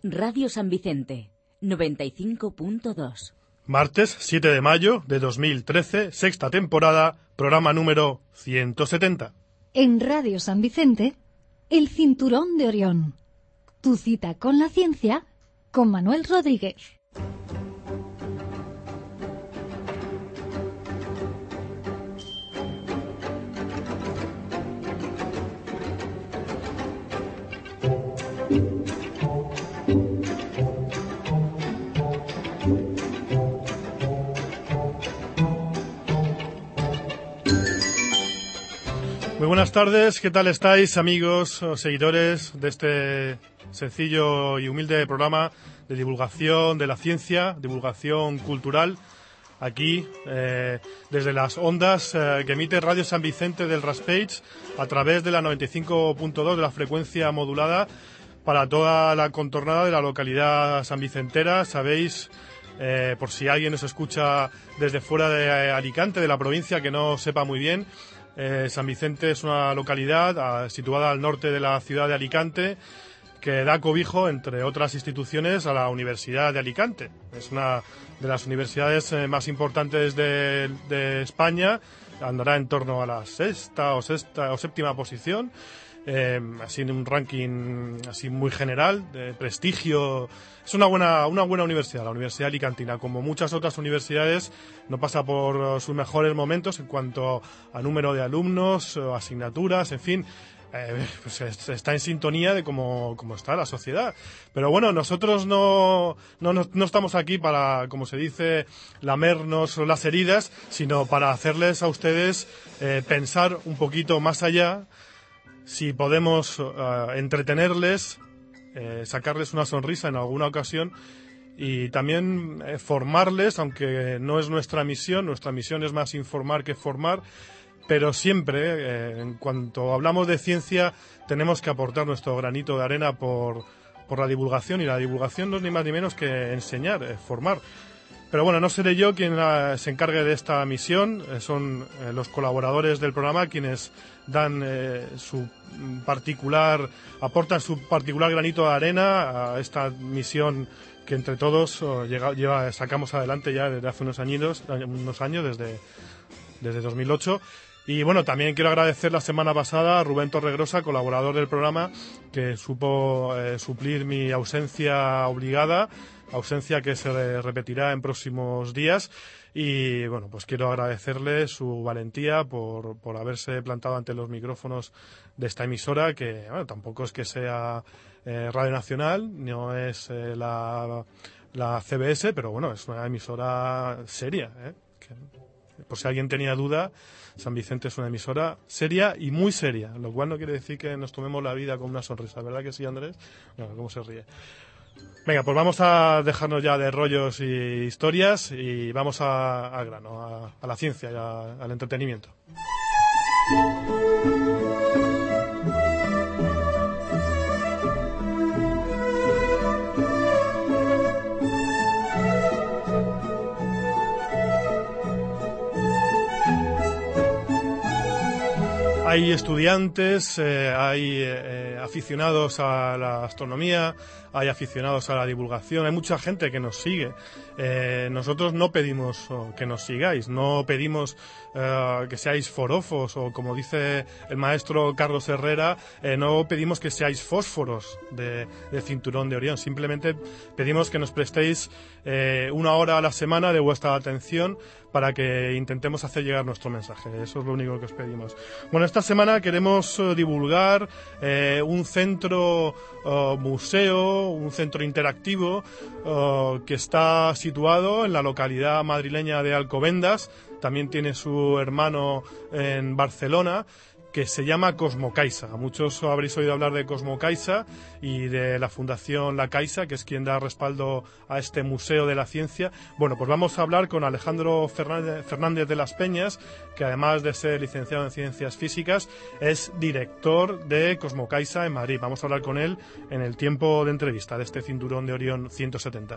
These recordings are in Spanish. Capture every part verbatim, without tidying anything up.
Radio San Vicente, noventa y cinco punto dos. Martes siete de mayo de dos mil trece, sexta temporada, programa número ciento setenta. En Radio San Vicente, el Cinturón de Orión. Tu cita con la ciencia, con Manuel Rodríguez. Muy buenas tardes, ¿qué tal estáis, amigos o seguidores de este sencillo y humilde programa de divulgación de la ciencia, divulgación cultural, aquí eh, desde las ondas eh, que emite Radio San Vicente del Raspage a través de la noventa y cinco punto dos de la frecuencia modulada para toda la contornada de la localidad sanvicentera. Sabéis, eh, por si alguien nos escucha desde fuera de Alicante, de la provincia, que no sepa muy bien, Eh, San Vicente es una localidad a, situada al norte de la ciudad de Alicante, que da cobijo, entre otras instituciones, a la Universidad de Alicante. Es una de las universidades eh, más importantes de, de España, andará en torno a la sexta o sexta o séptima posición, eh, así en un ranking así muy general, de prestigio. Es una buena, una buena universidad, la Universidad Alicantina. Como muchas otras universidades, no pasa por sus mejores momentos en cuanto a número de alumnos, asignaturas, en fin. Eh, pues está en sintonía de cómo, cómo está la sociedad. Pero bueno, nosotros no, no, no estamos aquí para, como se dice, lamernos las heridas, sino para hacerles a ustedes eh, pensar un poquito más allá, si podemos uh, entretenerles, Eh, sacarles una sonrisa en alguna ocasión y también eh, formarles, aunque no es nuestra misión. Nuestra misión es más informar que formar, pero siempre, eh, en cuanto hablamos de ciencia, tenemos que aportar nuestro granito de arena por, por la divulgación, y la divulgación no es ni más ni menos que enseñar, eh, formar. Pero bueno, no seré yo quien uh, se encargue de esta misión, eh, son eh, los colaboradores del programa quienes dan eh, su particular, aportan su particular granito de arena a esta misión que entre todos uh, llega, lleva, sacamos adelante ya desde hace unos años, unos años desde, desde dos mil ocho. Y bueno, también quiero agradecer la semana pasada a Rubén Torregrosa, colaborador del programa, que supo eh, suplir mi ausencia obligada, ausencia que se repetirá en próximos días. Y bueno, pues quiero agradecerle su valentía por, por haberse plantado ante los micrófonos de esta emisora, que bueno, tampoco es que sea eh, Radio Nacional, no es eh, la, la C B S, pero bueno, es una emisora seria, ¿eh? Que, por si alguien tenía duda, San Vicente es una emisora seria y muy seria, lo cual no quiere decir que nos tomemos la vida con una sonrisa, ¿verdad que sí, Andrés? No, ¿cómo se ríe? Venga, pues vamos a dejarnos ya de rollos y historias y vamos a, al grano, a, a la ciencia y a, al entretenimiento. Hay estudiantes, eh, hay eh, aficionados a la astronomía, hay aficionados a la divulgación, hay mucha gente que nos sigue. Eh, nosotros no pedimos oh, que nos sigáis, no pedimos eh, que seáis forofos, o como dice el maestro Carlos Herrera, eh, no pedimos que seáis fósforos de, de Cinturón de Orión. Simplemente pedimos que nos prestéis eh, una hora a la semana de vuestra atención para que intentemos hacer llegar nuestro mensaje. Eso es lo único que os pedimos. Bueno, esta semana queremos uh, divulgar eh, un centro uh, museo, un centro interactivo uh, que está situado en la localidad madrileña de Alcobendas. También tiene su hermano en Barcelona, que se llama Cosmocaixa. Muchos habréis oído hablar de Cosmocaixa y de la Fundación La Caixa, que es quien da respaldo a este Museo de la Ciencia. Bueno, pues vamos a hablar con Alejandro Fernández de las Peñas, que además de ser licenciado en Ciencias Físicas, es director de Cosmocaixa en Madrid. Vamos a hablar con él en el tiempo de entrevista de este Cinturón de Orión ciento setenta.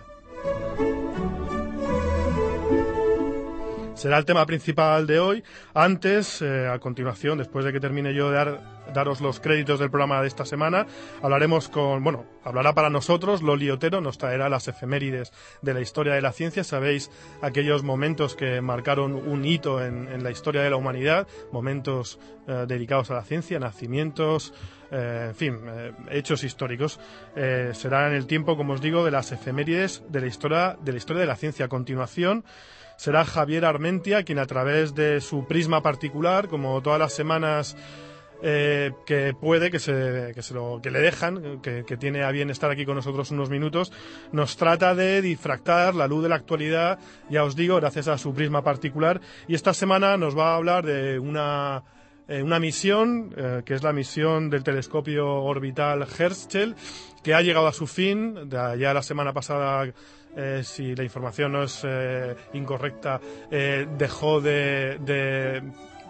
será el tema principal de hoy. Antes, eh, a continuación, después de que termine yo de dar daros los créditos del programa de esta semana. Hablaremos con, bueno, hablará para nosotros Loli Otero, nos traerá las efemérides de la historia de la ciencia. Sabéis, aquellos momentos que marcaron un hito en, en la historia de la humanidad, momentos eh, dedicados a la ciencia, nacimientos, eh, en fin, eh, hechos históricos. Eh, será en el tiempo, como os digo, de las efemérides de la historia de la historia de la ciencia. A continuación será Javier Armentia quien, a través de su prisma particular, como todas las semanas eh, que puede, que se, que se lo, que le dejan, que, que tiene a bien estar aquí con nosotros unos minutos, nos trata de difractar la luz de la actualidad, ya os digo, gracias a su prisma particular. Y esta semana nos va a hablar de una Eh, una misión, eh, que es la misión del telescopio orbital Herschel, que ha llegado a su fin. De ya la semana pasada, eh, si la información no es eh, incorrecta, eh, dejó de, de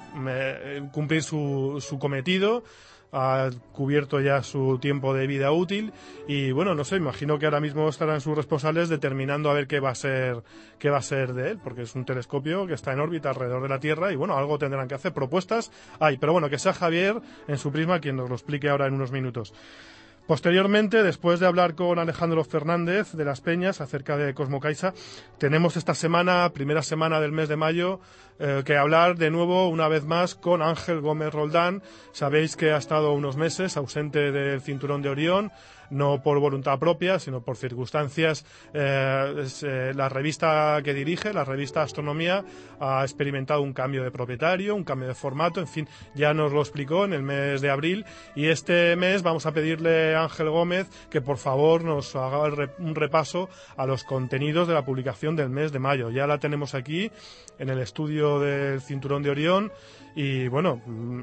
eh, cumplir su, su cometido. Ha cubierto ya su tiempo de vida útil y, bueno, no sé, imagino que ahora mismo estarán sus responsables determinando a ver qué va a ser qué va a ser de él, porque es un telescopio que está en órbita alrededor de la Tierra y, bueno, algo tendrán que hacer. Propuestas hay, pero bueno, que sea Javier en su prisma quien nos lo explique ahora en unos minutos. Posteriormente, después de hablar con Alejandro Fernández de Las Peñas acerca de Cosmo Caixa, tenemos esta semana, primera semana del mes de mayo, eh, que hablar de nuevo, una vez más, con Ángel Gómez Roldán. Sabéis que ha estado unos meses ausente del Cinturón de Orión, no por voluntad propia, sino por circunstancias. Eh, es, eh, la revista que dirige, la revista Astronomía, ha experimentado un cambio de propietario, un cambio de formato, en fin, ya nos lo explicó en el mes de abril, y este mes vamos a pedirle a Ángel Gómez que por favor nos haga el re, un repaso a los contenidos de la publicación del mes de mayo. Ya la tenemos aquí en el estudio del Cinturón de Orión. Y bueno,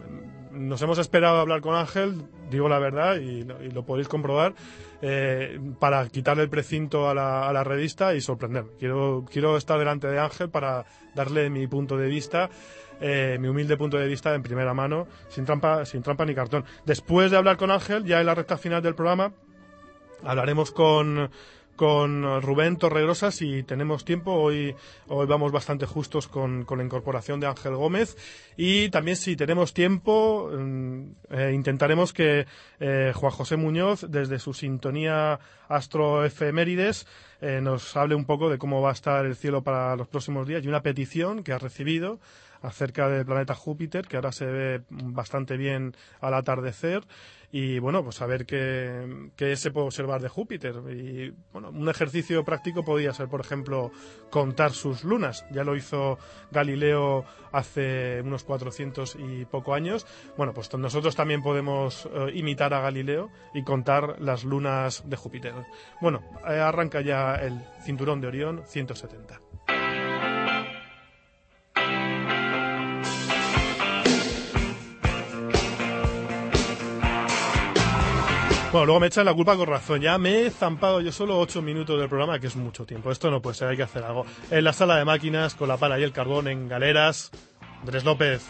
nos hemos esperado a hablar con Ángel, digo la verdad, y, y lo podéis comprobar, eh, para quitarle el precinto a la, a la revista y sorprenderme. Quiero, quiero estar delante de Ángel para darle mi punto de vista, eh, mi humilde punto de vista en primera mano, sin trampa, sin trampa ni cartón. Después de hablar con Ángel, ya en la recta final del programa, hablaremos con... con Rubén Torregrosa, si tenemos tiempo. Hoy, hoy vamos bastante justos con, con la incorporación de Ángel Gómez, y también, si tenemos tiempo, eh, intentaremos que eh, Juan José Muñoz, desde su sintonía astroefemérides, eh, nos hable un poco de cómo va a estar el cielo para los próximos días, y una petición que ha recibido acerca del planeta Júpiter, que ahora se ve bastante bien al atardecer. Y bueno, pues a ver qué, qué se puede observar de Júpiter. Y bueno, un ejercicio práctico podría ser, por ejemplo, contar sus lunas. Ya lo hizo Galileo hace unos cuatrocientos y poco años. Bueno, pues nosotros también podemos eh, imitar a Galileo y contar las lunas de Júpiter. Bueno, eh, arranca ya el Cinturón de Orión ciento setenta. Bueno, luego me echan la culpa con razón. Ya me he zampado yo solo ocho minutos del programa, que es mucho tiempo. Esto no puede ser, hay que hacer algo. En la sala de máquinas, con la pala y el carbón, en Galeras, Andrés López.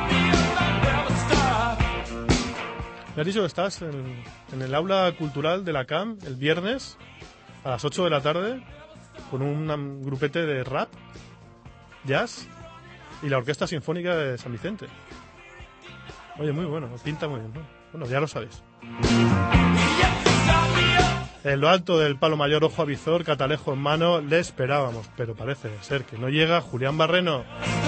¿Me has dicho que estás en, en el aula cultural de la C A M el viernes a las ocho de la tarde con un grupete de rap, jazz y la Orquesta Sinfónica de San Vicente? Oye, muy bueno, pinta muy bien, ¿no? Bueno, ya lo sabéis. En lo alto del Palo Mayor, ojo avizor, catalejo en mano, le esperábamos, pero parece ser que no llega Julián Barreno.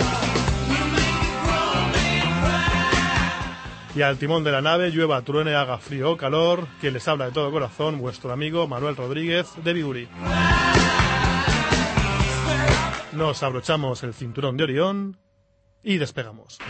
Y al timón de la nave, llueva, truene, haga frío o calor, quien les habla de todo corazón, vuestro amigo Manuel Rodríguez de Biguri. Nos abrochamos el cinturón de Orión y despegamos.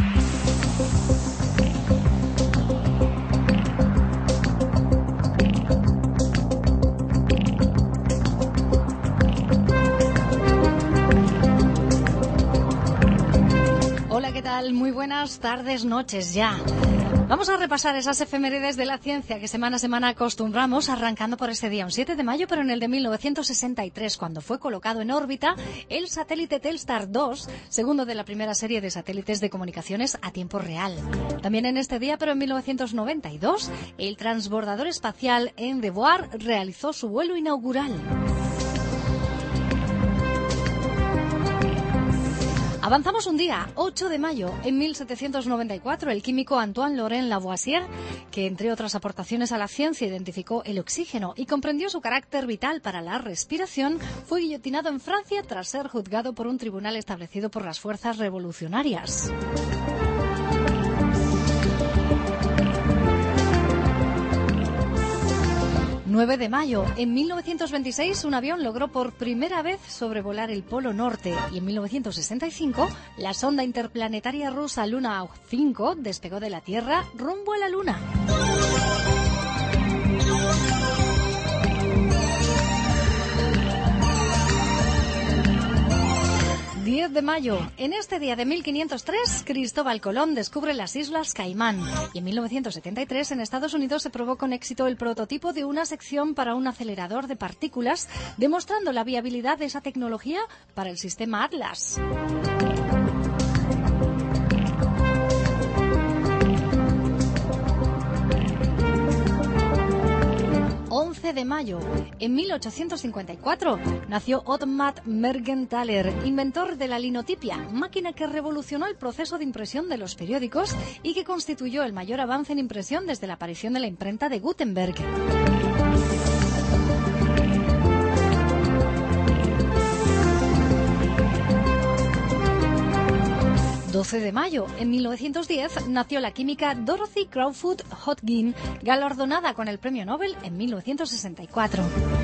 Hola, ¿qué tal? Muy buenas tardes, noches ya. Vamos a repasar esas efemérides de la ciencia que semana a semana acostumbramos, arrancando por este día, un siete de mayo, pero en el de mil novecientos sesenta y tres, cuando fue colocado en órbita el satélite Telstar dos, segundo de la primera serie de satélites de comunicaciones a tiempo real. También en este día, pero en mil novecientos noventa y dos, el transbordador espacial Endeavour realizó su vuelo inaugural. A Avanzamos un día, ocho de mayo, en mil setecientos noventa y cuatro, el químico Antoine-Laurent Lavoisier, que entre otras aportaciones a la ciencia identificó el oxígeno y comprendió su carácter vital para la respiración, fue guillotinado en Francia tras ser juzgado por un tribunal establecido por las fuerzas revolucionarias. nueve de mayo. En mil novecientos veintiséis, un avión logró por primera vez sobrevolar el Polo Norte y en mil novecientos sesenta y cinco, la sonda interplanetaria rusa Luna cinco despegó de la Tierra rumbo a la Luna. diez de mayo. En este día de mil quinientos tres, Cristóbal Colón descubre las Islas Caimán. Y en mil novecientos setenta y tres, en Estados Unidos, se probó con éxito el prototipo de una sección para un acelerador de partículas, demostrando la viabilidad de esa tecnología para el sistema Atlas. once de mayo. En mil ochocientos cincuenta y cuatro nació Ottmar Mergenthaler, inventor de la linotipia, máquina que revolucionó el proceso de impresión de los periódicos y que constituyó el mayor avance en impresión desde la aparición de la imprenta de Gutenberg. doce de mayo. En mil novecientos diez nació la química Dorothy Crowfoot Hodgkin, galardonada con el Premio Nobel en mil novecientos sesenta y cuatro.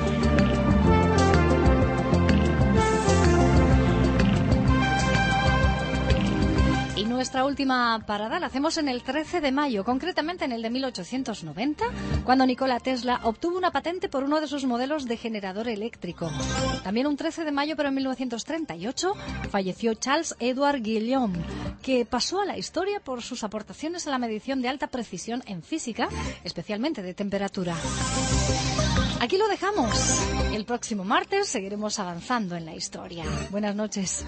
Y nuestra última parada la hacemos en el trece de mayo, concretamente en el de mil ochocientos noventa, cuando Nikola Tesla obtuvo una patente por uno de sus modelos de generador eléctrico. También un trece de mayo, pero en mil novecientos treinta y ocho, falleció Charles Edward Guillaume, que pasó a la historia por sus aportaciones a la medición de alta precisión en física, especialmente de temperatura. Aquí lo dejamos. El próximo martes seguiremos avanzando en la historia. Buenas noches.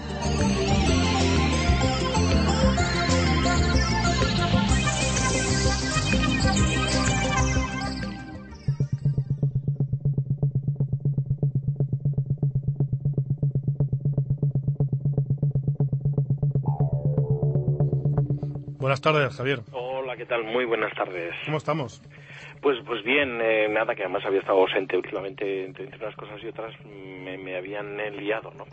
Buenas tardes, Javier. Hola, ¿qué tal? Muy buenas tardes. ¿Cómo estamos? Pues pues bien, eh, nada, que además había estado ausente últimamente, entre, entre unas cosas y otras me, me habían eh, liado, ¿no?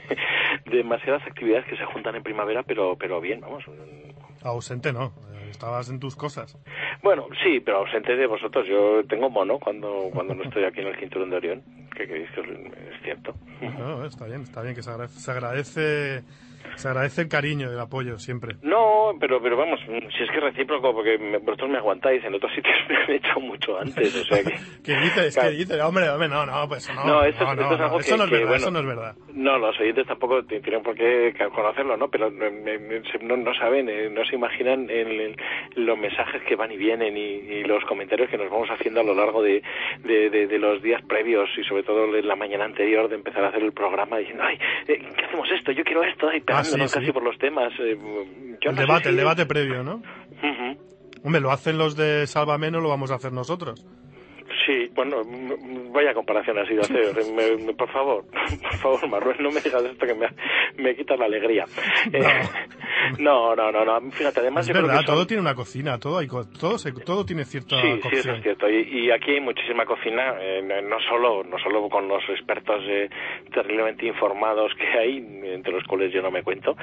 Demasiadas actividades que se juntan en primavera, pero pero bien, vamos. Ausente no, estabas en tus cosas. Bueno, sí, pero ausente de vosotros. Yo tengo mono cuando cuando no estoy aquí en el cinturón de Orión, que creéis que es cierto. No, está bien, está bien, que se agradece, se agradece... Se agradece el cariño, el apoyo, siempre. No, pero pero vamos, si es que es recíproco, porque me, vosotros me aguantáis, en otros sitios me han echado mucho antes, o sea que... ¿Qué dices? Claro. ¿Qué dices? Hombre, hombre, no, no, pues no. No, esto, no, esto no, es algo no, que... Eso no es que, verdad, bueno, eso no es verdad. No, los oyentes tampoco tienen por qué conocerlo, ¿no? Pero no, no saben, no se imaginan el, el, los mensajes que van y vienen y, y los comentarios que nos vamos haciendo a lo largo de, de, de, de los días previos y sobre todo en la mañana anterior de empezar a hacer el programa diciendo, ay, ¿qué hacemos esto? Yo quiero esto, y pegándonos ah, sí, casi sí. por los temas. Eh, yo el no debate, sé si... el debate previo, ¿no? Uh-huh. Hombre, lo hacen los de Sálvame, no lo vamos a hacer nosotros. Sí, bueno, vaya comparación ha sido hacer. Me, me, por favor, por favor, Manuel, no me digas esto que me, me quita la alegría. No. Eh, no, no, no, no. Fíjate, además es yo verdad, creo que son... todo tiene una cocina, todo hay, todo, se, todo tiene cierta sí, cocción. Sí, eso es cierto. Y, y aquí hay muchísima cocina, eh, no solo no solo con los expertos eh, terriblemente informados que hay, entre los cuales yo no me cuento,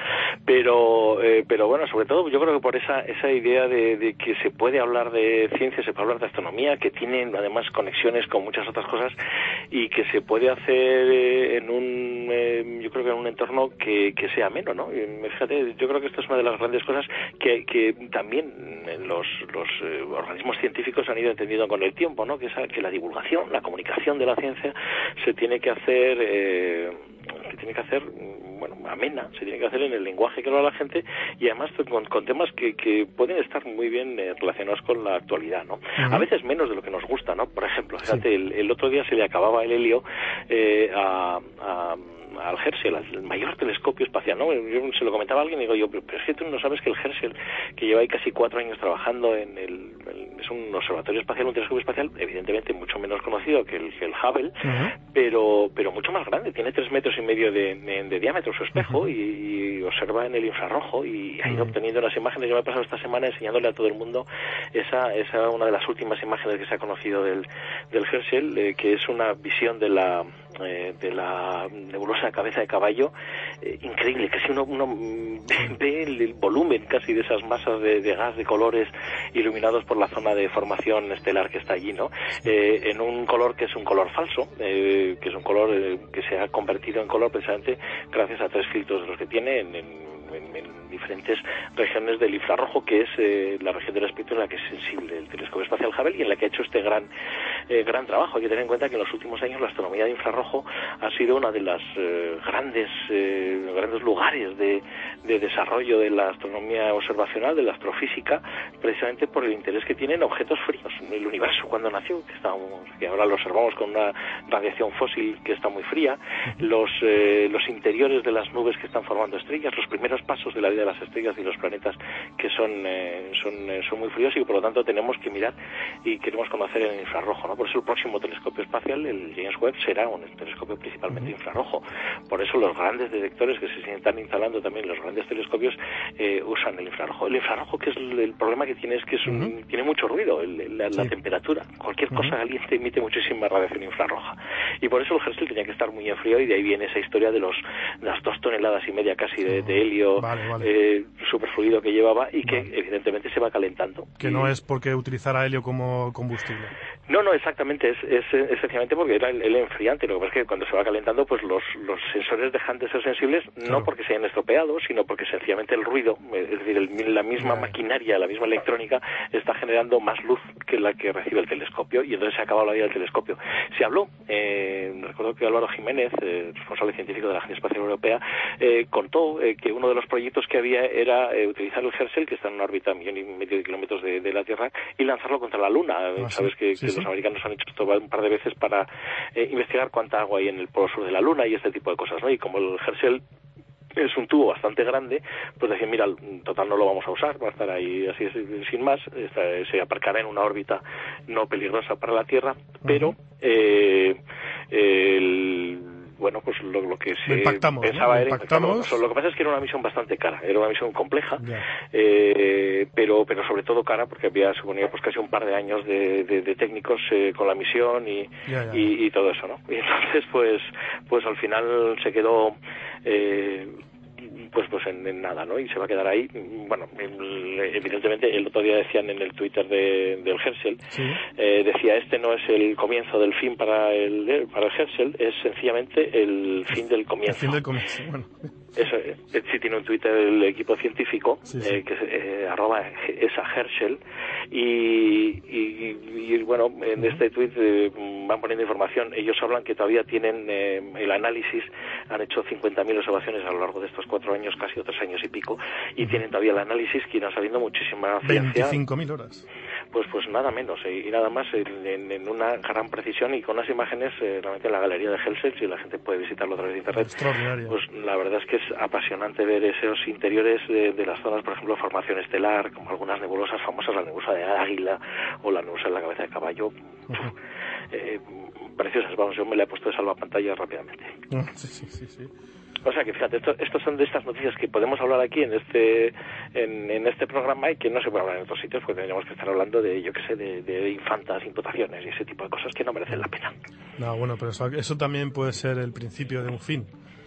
pero eh, pero bueno, sobre todo yo creo que por esa esa idea de, de que se puede hablar de ciencia, se puede hablar de astronomía, que tienen además conexiones con muchas otras cosas y que se puede hacer eh, en un eh, yo creo que en un entorno que, que sea ameno, ¿no? Y fíjate, yo creo que esto es una de las grandes cosas que, que también los, los eh, organismos científicos han ido entendiendo con el tiempo, ¿no? Que, esa, que la divulgación, la comunicación de la ciencia se tiene que hacer eh, se tiene que hacer bueno, amena, se tiene que hacer en el lenguaje que lo habla la gente y además con, con temas que, que pueden estar muy bien eh, relacionados con la actualidad, ¿no? Uh-huh. A veces menos de lo que nos gusta, ¿no? Por ejemplo, fíjate, sí. el, el otro día se le acababa el helio eh, a, a al Herschel, al mayor telescopio espacial, ¿no? Yo se lo comentaba a alguien y digo yo, pero es que tú no sabes que el Herschel, que lleva ahí casi cuatro años trabajando en el, el es un observatorio espacial, un telescopio espacial, evidentemente mucho menos conocido que el, que el Hubble, uh-huh. pero pero mucho más grande. Tiene tres metros y medio de, de, de diámetro su espejo uh-huh. y, y observa en el infrarrojo y ha ido uh-huh. obteniendo unas imágenes. Yo me he pasado esta semana enseñándole a todo el mundo esa esa una de las últimas imágenes que se ha conocido del, del Herschel, eh, que es una visión de la eh, de la nebulosa cabeza de caballo eh, increíble, que si uno, uno ve, ve el, el volumen casi de esas masas de, de gas de colores iluminados por la zona de formación estelar que está allí, ¿no? Eh, en un color que es un color falso, eh, que es un color eh, que se ha convertido en color precisamente gracias a tres filtros de los que tiene en, en, en, en diferentes regiones del infrarrojo, que es eh, la región del espectro en la que es sensible el telescopio espacial Hubble y en la que ha hecho este gran eh, gran trabajo. Hay que tener en cuenta que en los últimos años la astronomía de infrarrojo ha sido una de las eh, grandes eh, grandes lugares de, de desarrollo de la astronomía observacional, de la astrofísica, precisamente por el interés que tienen objetos fríos. El universo cuando nació, que estábamos, que ahora lo observamos con una radiación fósil que está muy fría, los eh, los interiores de las nubes que están formando estrellas, los primeros pasos de la vida de las estrellas y los planetas que son eh, son eh, son muy fríos y que por lo tanto tenemos que mirar y queremos conocer el infrarrojo, ¿no? Por eso el próximo telescopio espacial, el James Webb, será un telescopio principalmente infrarrojo. Por eso los grandes detectores que se están instalando también, los grandes telescopios, eh, usan el infrarrojo. El infrarrojo, que es el, el problema que tiene, es que es un, uh-huh. tiene mucho ruido, el, la, sí. la temperatura. Cualquier uh-huh. cosa caliente emite muchísima radiación infrarroja. Y por eso el Herschel tenía que estar muy enfriado y de ahí viene esa historia de los las dos toneladas y media casi de, de helio vale, vale. Eh, superfluido que llevaba y que vale. evidentemente se va calentando. Que y... no es porque utilizara helio como combustible. No, no, exactamente, es, es, es efectivamente porque era el, el enfriante. Lo que pasa es que cuando se va calentando, pues los, los sensores dejan de ser sensibles, claro. no porque se hayan estropeado, sino porque sencillamente el ruido, es decir, el, la misma yeah. maquinaria, la misma electrónica, está generando más luz que la que recibe el telescopio y entonces se ha acabado la vida del telescopio. Se habló, eh, recuerdo que Álvaro Jiménez, eh, responsable científico de la Agencia Espacial Europea, eh, contó eh, que uno de los proyectos que había era eh, utilizar el Herschel, que está en una órbita a un millón y medio de kilómetros de, de la Tierra, y lanzarlo contra la Luna. Ah, Sabes sí, que, sí, que sí. los americanos han hecho esto un par de veces para eh, investigar cuánta agua hay en el polo sur de la Luna y este tipo de cosas, ¿no? Y como el Herschel es un tubo bastante grande, pues decir, mira, total no lo vamos a usar, va a estar ahí así sin más, está, se aparcará en una órbita no peligrosa para la Tierra, uh-huh. pero eh, el bueno, pues lo, lo que se impactamos, pensaba ¿no? era impactamos. Lo que pasa es que era una misión bastante cara, era una misión compleja, yeah. eh, pero pero sobre todo cara porque había suponía pues casi un par de años de, de, de técnicos eh, con la misión y, yeah, yeah. y y todo eso, ¿no? Y entonces pues pues al final se quedó eh, pues pues en, en nada, ¿no? Y se va a quedar ahí. Bueno, el, evidentemente el otro día decían en el Twitter de, del Herschel, sí. eh, decía, este no es el comienzo del fin para el para el Herschel, es sencillamente el fin del comienzo. El fin del comienzo, bueno. Eso, eh, sí tiene un Twitter el equipo científico, sí, sí. Eh, que es eh, arroba esa Herschel, y, y, y bueno, en este tweet eh, van poniendo información. Ellos hablan que todavía tienen eh, el análisis, han hecho cincuenta mil observaciones a lo largo de estos cuatro años, casi o tres años y pico, y uh-huh. tienen todavía el análisis que irán saliendo muchísima ciencia. veinticinco mil horas. Pues pues nada menos, eh, y nada más en, en una gran precisión y con unas imágenes eh, realmente en la galería de Herschel, si la gente puede visitarlo a través de internet. Extraordinario. Pues la verdad es que es apasionante ver esos interiores de, de las zonas, por ejemplo, formación estelar, como algunas nebulosas famosas, la nebulosa de Águila o la nebulosa de la cabeza de caballo. Uh-huh. Eh, preciosas, vamos, yo me la he puesto de salvapantalla rápidamente. Uh, sí, sí, sí, sí. O sea que fíjate, esto, estos son de estas noticias que podemos hablar aquí en este en, en este programa y que no se puede hablar en otros sitios, porque tendríamos que estar hablando de, yo qué sé, de, de infantas, imputaciones y ese tipo de cosas que no merecen la pena. No, bueno, pero eso, eso también puede ser el principio de un fin.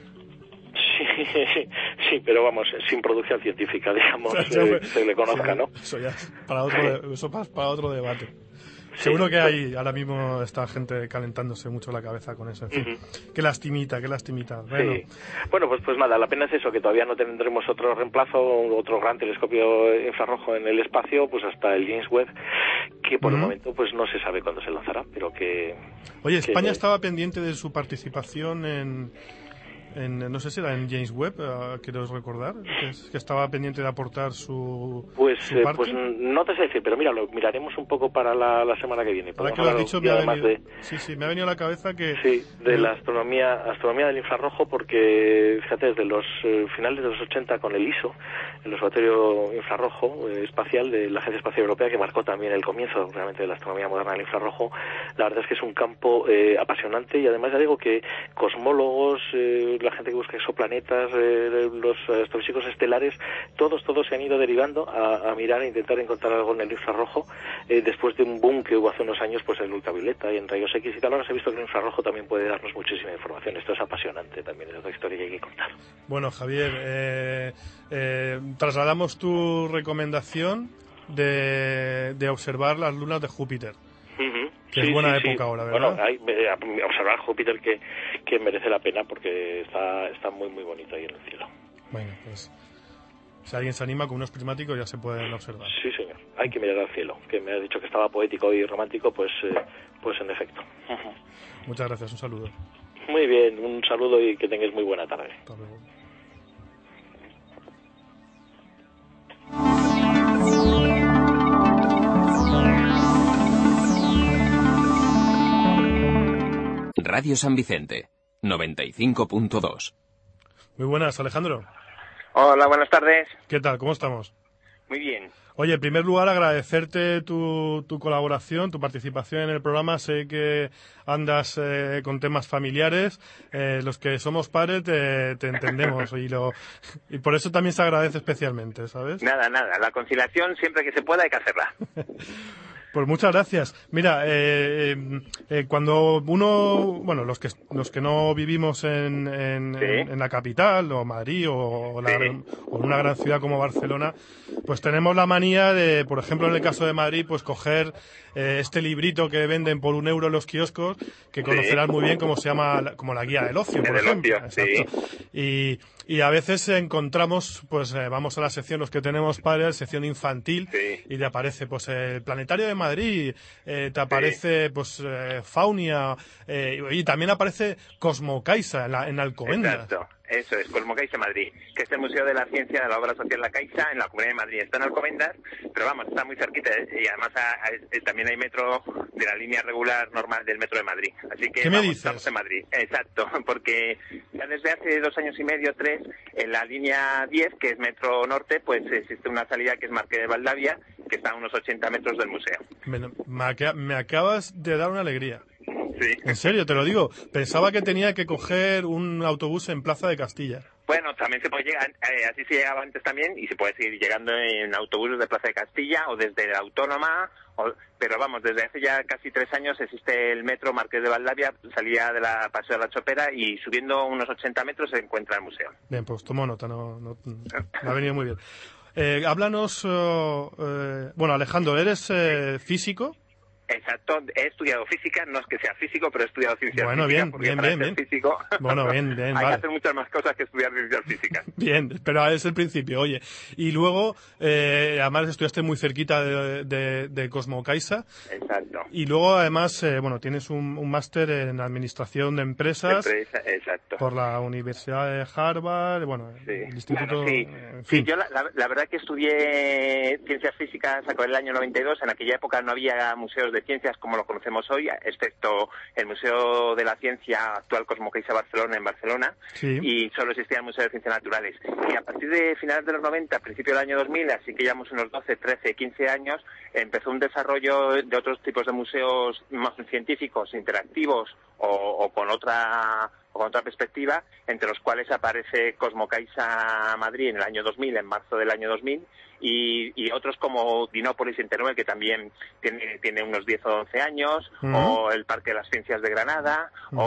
Sí, sí, pero vamos, sin producción científica, digamos, eh, se le conozca, ¿no? Eso ya es para otro, eso para otro debate. Seguro que hay, ahora mismo está gente calentándose mucho la cabeza con eso. En fin, uh-huh. Qué lastimita, qué lastimita. Bueno, sí. bueno pues pues nada, la pena es eso, que todavía no tendremos otro reemplazo, otro gran telescopio infrarrojo en el espacio, pues hasta el James Webb, que por uh-huh. el momento pues no se sabe cuándo se lanzará, pero que... Oye, España que... estaba pendiente de su participación en... en, no sé si era en James Webb, uh, quiero recordar, que, es, que estaba pendiente de aportar su, pues, su eh, parte. Pues no te sé decir, pero mira, lo miraremos un poco para la, la semana que viene. Ahora que lo has dicho, me ha, venido, de, sí, sí, me ha venido a la cabeza que... Sí, de la astronomía astronomía del infrarrojo, porque, fíjate, desde los eh, finales de los ochenta con el I S O, el Observatorio Infrarrojo eh, Espacial de la Agencia Espacial Europea, que marcó también el comienzo realmente de la astronomía moderna del infrarrojo, la verdad es que es un campo eh, apasionante, y además ya digo que cosmólogos, eh, la gente que busca exoplanetas, eh, los astrofísicos estelares, todos, todos se han ido derivando a, a mirar e intentar encontrar algo en el infrarrojo, eh, después de un boom que hubo hace unos años pues en ultravioleta y en rayos X y tal. Ahora se ha visto que el infrarrojo también puede darnos muchísima información. Esto es apasionante también, es otra historia que hay que contar. Bueno, Javier, eh, eh, trasladamos tu recomendación de, de observar las lunas de Júpiter. Uh-huh. Que sí, es buena sí, época sí. ahora, ¿verdad? Bueno, hay, eh, observar Júpiter que, que merece la pena, porque está, está muy, muy bonito ahí en el cielo. Bueno, pues si alguien se anima con unos prismáticos ya se pueden observar. Sí, señor. Hay que mirar al cielo. Que me has dicho que estaba poético y romántico, pues, eh, pues en efecto. Uh-huh. Muchas gracias, un saludo. Muy bien, un saludo y que tengáis muy buena tarde. Hasta luego. Radio San Vicente, noventa y cinco punto dos. Muy buenas, Alejandro. Hola, buenas tardes. ¿Qué tal? ¿Cómo estamos? Muy bien. Oye, en primer lugar, agradecerte tu, tu colaboración, tu participación en el programa. Sé que andas eh, con temas familiares. Eh, los que somos padres te, te entendemos y, lo, y por eso también se agradece especialmente, ¿sabes? Nada, nada. La conciliación, siempre que se pueda, hay que hacerla. Pues muchas gracias. Mira, eh, eh, cuando uno, bueno, los que los que no vivimos en, en, sí. en, en la capital, o Madrid, o, o, la, sí. o en una gran ciudad como Barcelona, pues tenemos la manía de, por ejemplo, en el caso de Madrid, pues coger eh, este librito que venden por un euro en los kioscos, que conocerás sí. muy bien, como se llama, como la guía del ocio, por del ejemplo. Ocio, sí. Y, y a veces encontramos, pues eh, vamos a la sección, los que tenemos padres, sección infantil, sí. y te aparece, pues, el planetario de Madrid, eh, te aparece, sí. pues, eh, Faunia, eh, y también aparece Cosmocaixa en, la, en Alcobendas. Exacto. Eso es, Cosmocaixa Madrid, que es el Museo de la Ciencia de la Obra Social La Caixa, en la Comunidad de Madrid. Está en Alcobendas, pero vamos, está muy cerquita, y además a, a, también hay metro de la línea regular normal del metro de Madrid. Así que ¿Qué vamos, me dices? Estamos en Madrid. Exacto, porque ya desde hace dos años y medio, tres, en la línea diez, que es metro norte, pues existe una salida que es Marqués de Valdavia, que está a unos ochenta metros del museo. Me, me, me acabas de dar una alegría. Sí. En serio, te lo digo. Pensaba que tenía que coger un autobús en Plaza de Castilla. Bueno, también se puede llegar, eh, así se llegaba antes también, y se puede seguir llegando en autobuses de Plaza de Castilla o desde la Autónoma, o, pero vamos, desde hace ya casi tres años existe el metro Marqués de Valdavia, salía de la Paseo de la Chopera, y subiendo unos ochenta metros se encuentra el museo. Bien, pues tomo nota, no, no, me ha venido muy bien. Eh, háblanos, uh, eh, bueno, Alejandro, ¿eres eh, físico? Exacto, he estudiado física, no es que sea físico, pero he estudiado ciencias bueno, físicas. Bien, porque bien, para bien, ser bien. físico Bueno, bien, bien, hay vale. que hacer muchas más cosas que estudiar ciencias físicas. Bien, pero es el principio, oye. Y luego, eh, además estudiaste muy cerquita de, de, de Cosmocaixa. Exacto. Y luego, además, eh, bueno, tienes un, un máster en Administración de Empresas. Empresa, exacto. Por la Universidad de Harvard, bueno, sí. el Instituto... Bueno, sí. En fin. Sí, yo la, la, la verdad que estudié ciencias físicas en el año noventa y dos. En aquella época no había museos de ciencias como lo conocemos hoy, excepto el Museo de la Ciencia actual Cosmocaixa Barcelona en Barcelona, sí. y solo existía el Museo de Ciencias Naturales. Y a partir de finales de los noventa, principios del año dos mil, así que llevamos unos doce, trece, quince años, empezó un desarrollo de otros tipos de museos más científicos, interactivos o, o con otra... con otra perspectiva, entre los cuales aparece Cosmocaixa Madrid en el año dos mil, en marzo del año dos mil, y, y otros como Dinópolis en Teruel, que también tiene, tiene unos diez o once años, uh-huh. o el Parque de las Ciencias de Granada, uh-huh.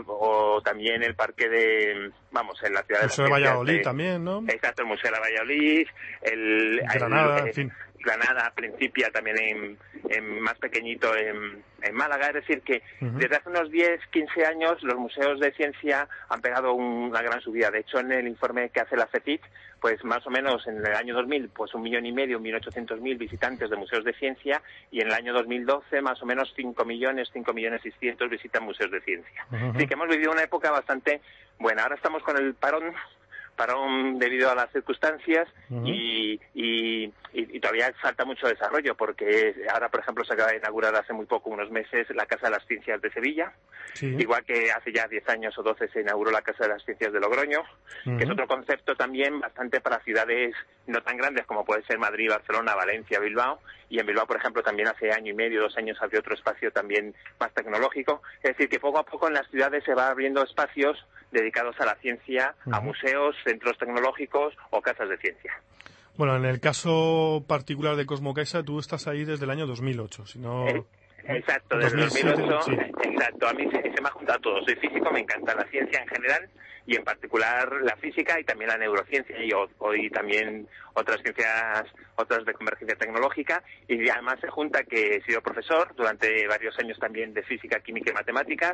o, o también el Parque de, vamos, en la ciudad de Museo de Valladolid de, también, ¿no? Exacto, el Museo de Valladolid, el... Granada, el, en fin. Granada, Principia también en, en más pequeñito en, en Málaga, es decir que uh-huh. desde hace unos diez, quince años los museos de ciencia han pegado un, una gran subida. De hecho, en el informe que hace la CEPIC, pues más o menos en el año dos mil, pues un millón y medio, un millón ochocientos mil visitantes de museos de ciencia, y en el año dos mil doce más o menos cinco millones, cinco millones seiscientos visitan museos de ciencia. Uh-huh. Así que hemos vivido una época bastante buena. Ahora estamos con el parón, parón debido a las circunstancias uh-huh. y, y, y, y todavía falta mucho desarrollo, porque ahora, por ejemplo, se acaba de inaugurar hace muy poco, unos meses, la Casa de las Ciencias de Sevilla, sí. igual que hace ya diez años o doce se inauguró la Casa de las Ciencias de Logroño, uh-huh. que es otro concepto también bastante para ciudades no tan grandes como puede ser Madrid, Barcelona, Valencia, Bilbao, y en Bilbao, por ejemplo, también hace año y medio, dos años abrió otro espacio también más tecnológico. Es decir, que poco a poco en las ciudades se va abriendo espacios dedicados a la ciencia, uh-huh. a museos, centros tecnológicos o casas de ciencia. Bueno, en el caso particular de Cosmocaixa, tú estás ahí desde el año dos mil ocho, si no... Eh, exacto, desde dos mil ocho, sí. Exacto. A mí se, se me ha juntado todo. Soy físico, me encanta la ciencia en general y en particular la física y también la neurociencia y hoy también otras ciencias, otras de convergencia tecnológica, y además se junta que he sido profesor durante varios años también de física, química y matemáticas,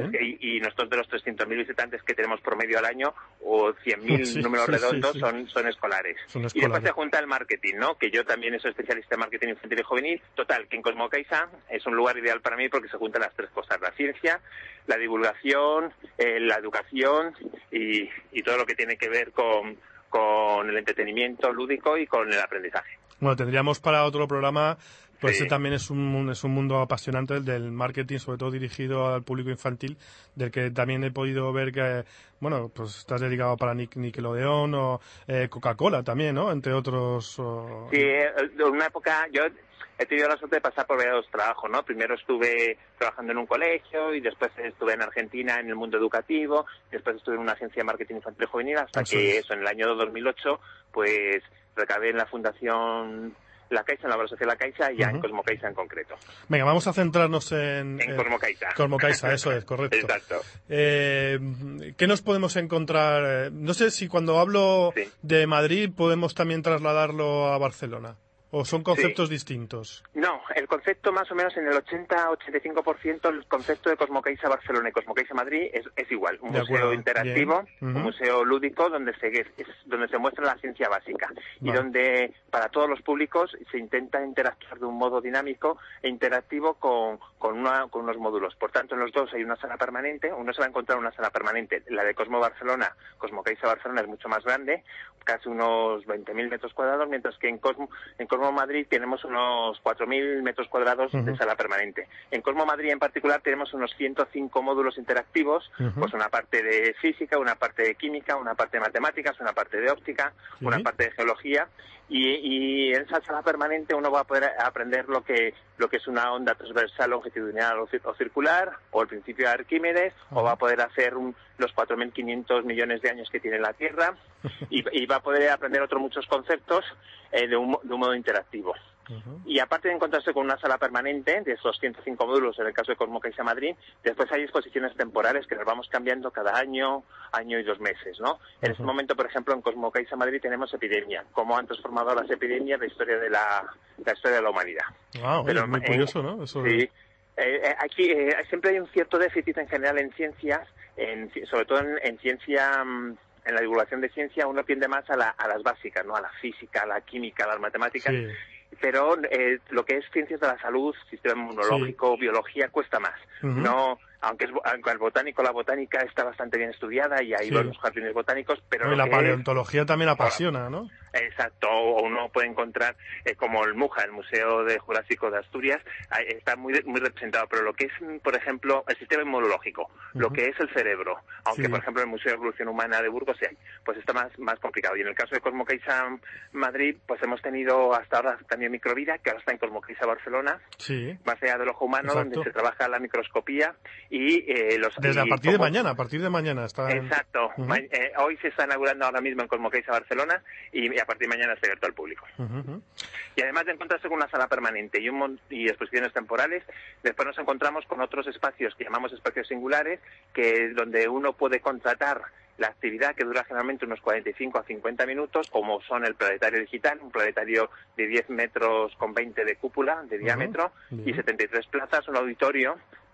y, y nosotros de los trescientos mil visitantes que tenemos promedio al año, o cien mil sí, números sí, redondos, sí, sí. Son, son, escolares. son escolares. Y después se junta el marketing, ¿no? Que yo también soy especialista en marketing infantil y juvenil. Total, que en Cosmocaixa es un lugar ideal para mí porque se juntan las tres cosas: la ciencia, la divulgación, eh, la educación y, y todo lo que tiene que ver con, con el entretenimiento lúdico y con el aprendizaje. Bueno, tendríamos para otro programa, pues sí. Ese también es un, es un mundo apasionante, el del marketing, sobre todo dirigido al público infantil, del que también he podido ver que, bueno, pues estás dedicado para Nickelodeon o eh, Coca-Cola también, ¿no? Entre otros... O... Sí, en una época yo... He tenido la suerte de pasar por varios trabajos, ¿no? Primero estuve trabajando en un colegio y después estuve en Argentina en el mundo educativo, después estuve en una agencia de marketing infantil y juvenil hasta eso que es. eso, en el año dos mil ocho, pues recabé en la Fundación La Caixa, en la obra social La Caixa y ya uh-huh. en Cosmocaixa en concreto. Venga, vamos a centrarnos en... En eh, Cosmocaixa. Cosmocaixa, eso es, correcto. Exacto. Eh, ¿Qué nos podemos encontrar? No sé si cuando hablo sí. de Madrid podemos también trasladarlo a Barcelona. ¿O son conceptos sí. distintos? No, el concepto más o menos en el ochenta a ochenta y cinco por ciento, el concepto de Cosmocaixa Barcelona y Cosmocaixa Madrid es, es igual. Un de museo acuerdo. interactivo, uh-huh. un museo lúdico donde se, es, donde se muestra la ciencia básica vale. y donde para todos los públicos se intenta interactuar de un modo dinámico e interactivo con, con, una, con unos módulos. Por tanto, en los dos hay una sala permanente. Uno se va a encontrar una sala permanente. La de Cosmo Barcelona, Cosmocaixa Barcelona, es mucho más grande, casi unos veinte mil metros cuadrados, mientras que en Cosmo, en Cosmo Madrid tenemos unos cuatro mil metros cuadrados uh-huh. de sala permanente. En Cosmo Madrid en particular tenemos unos ciento cinco módulos interactivos, uh-huh. pues una parte de física, una parte de química, una parte de matemáticas, una parte de óptica, ¿sí? una parte de geología, y, y en esa sala permanente uno va a poder aprender lo que lo que es una onda transversal, longitudinal o, o circular, o el principio de Arquímedes, uh-huh. o va a poder hacer un, los cuatro mil quinientos millones de años que tiene la Tierra, y, y va a poder aprender otros muchos conceptos eh, de, un, de un modo interactivo. Uh-huh. Y aparte de encontrarse con una sala permanente de esos ciento cinco módulos en el caso de Cosmocaixa Madrid, después hay exposiciones temporales que nos vamos cambiando cada año, año y dos meses, ¿no? Uh-huh. En este momento, por ejemplo, en Cosmocaixa Madrid tenemos epidemia, cómo han transformado las epidemias la historia de la, la historia de la humanidad. Wow, Pero, muy curioso, en, ¿no? Eso sí. Eh, eh, aquí eh, siempre hay un cierto déficit en general en ciencias, en, sobre todo en, en ciencia... en la divulgación de ciencia uno tiende más a, la, a las básicas, ¿no? A la física, a la química, a las matemáticas, sí. pero eh, lo que es ciencias de la salud, sistema inmunológico, sí. biología, cuesta más. Uh-huh. No, aunque, es, aunque el botánico, la botánica está bastante bien estudiada y hay sí. buenos jardines botánicos, pero... No, lo la que paleontología es, también apasiona, ¿no? Exacto, o uno puede encontrar eh, como el MUJA, el Museo de Jurásico de Asturias, eh, está muy muy representado, pero lo que es, por ejemplo, el sistema inmunológico, uh-huh. lo que es el cerebro, aunque sí. por ejemplo el Museo de Evolución Humana de Burgos sí hay, pues está más más complicado. Y en el caso de Cosmocaixa Madrid, pues hemos tenido hasta ahora también microvida, que ahora está en Cosmocaixa Barcelona, sí. más allá del ojo humano, Exacto. donde se trabaja la microscopía y eh, los... Desde y a partir como, de mañana, a partir de mañana está... En... Exacto, uh-huh. Ma- eh, hoy se está inaugurando ahora mismo en Cosmocaixa Barcelona y a partir de mañana está abierto al público. Uh-huh. Y además de encontrarse con una sala permanente y, un mon- y exposiciones temporales, después nos encontramos con otros espacios que llamamos espacios singulares, que donde uno puede contratar la actividad que dura generalmente unos cuarenta y cinco a cincuenta minutos, como son el planetario digital, un planetario de diez metros con veinte de cúpula, de uh-huh. diámetro, uh-huh. y setenta y tres plazas, un auditorio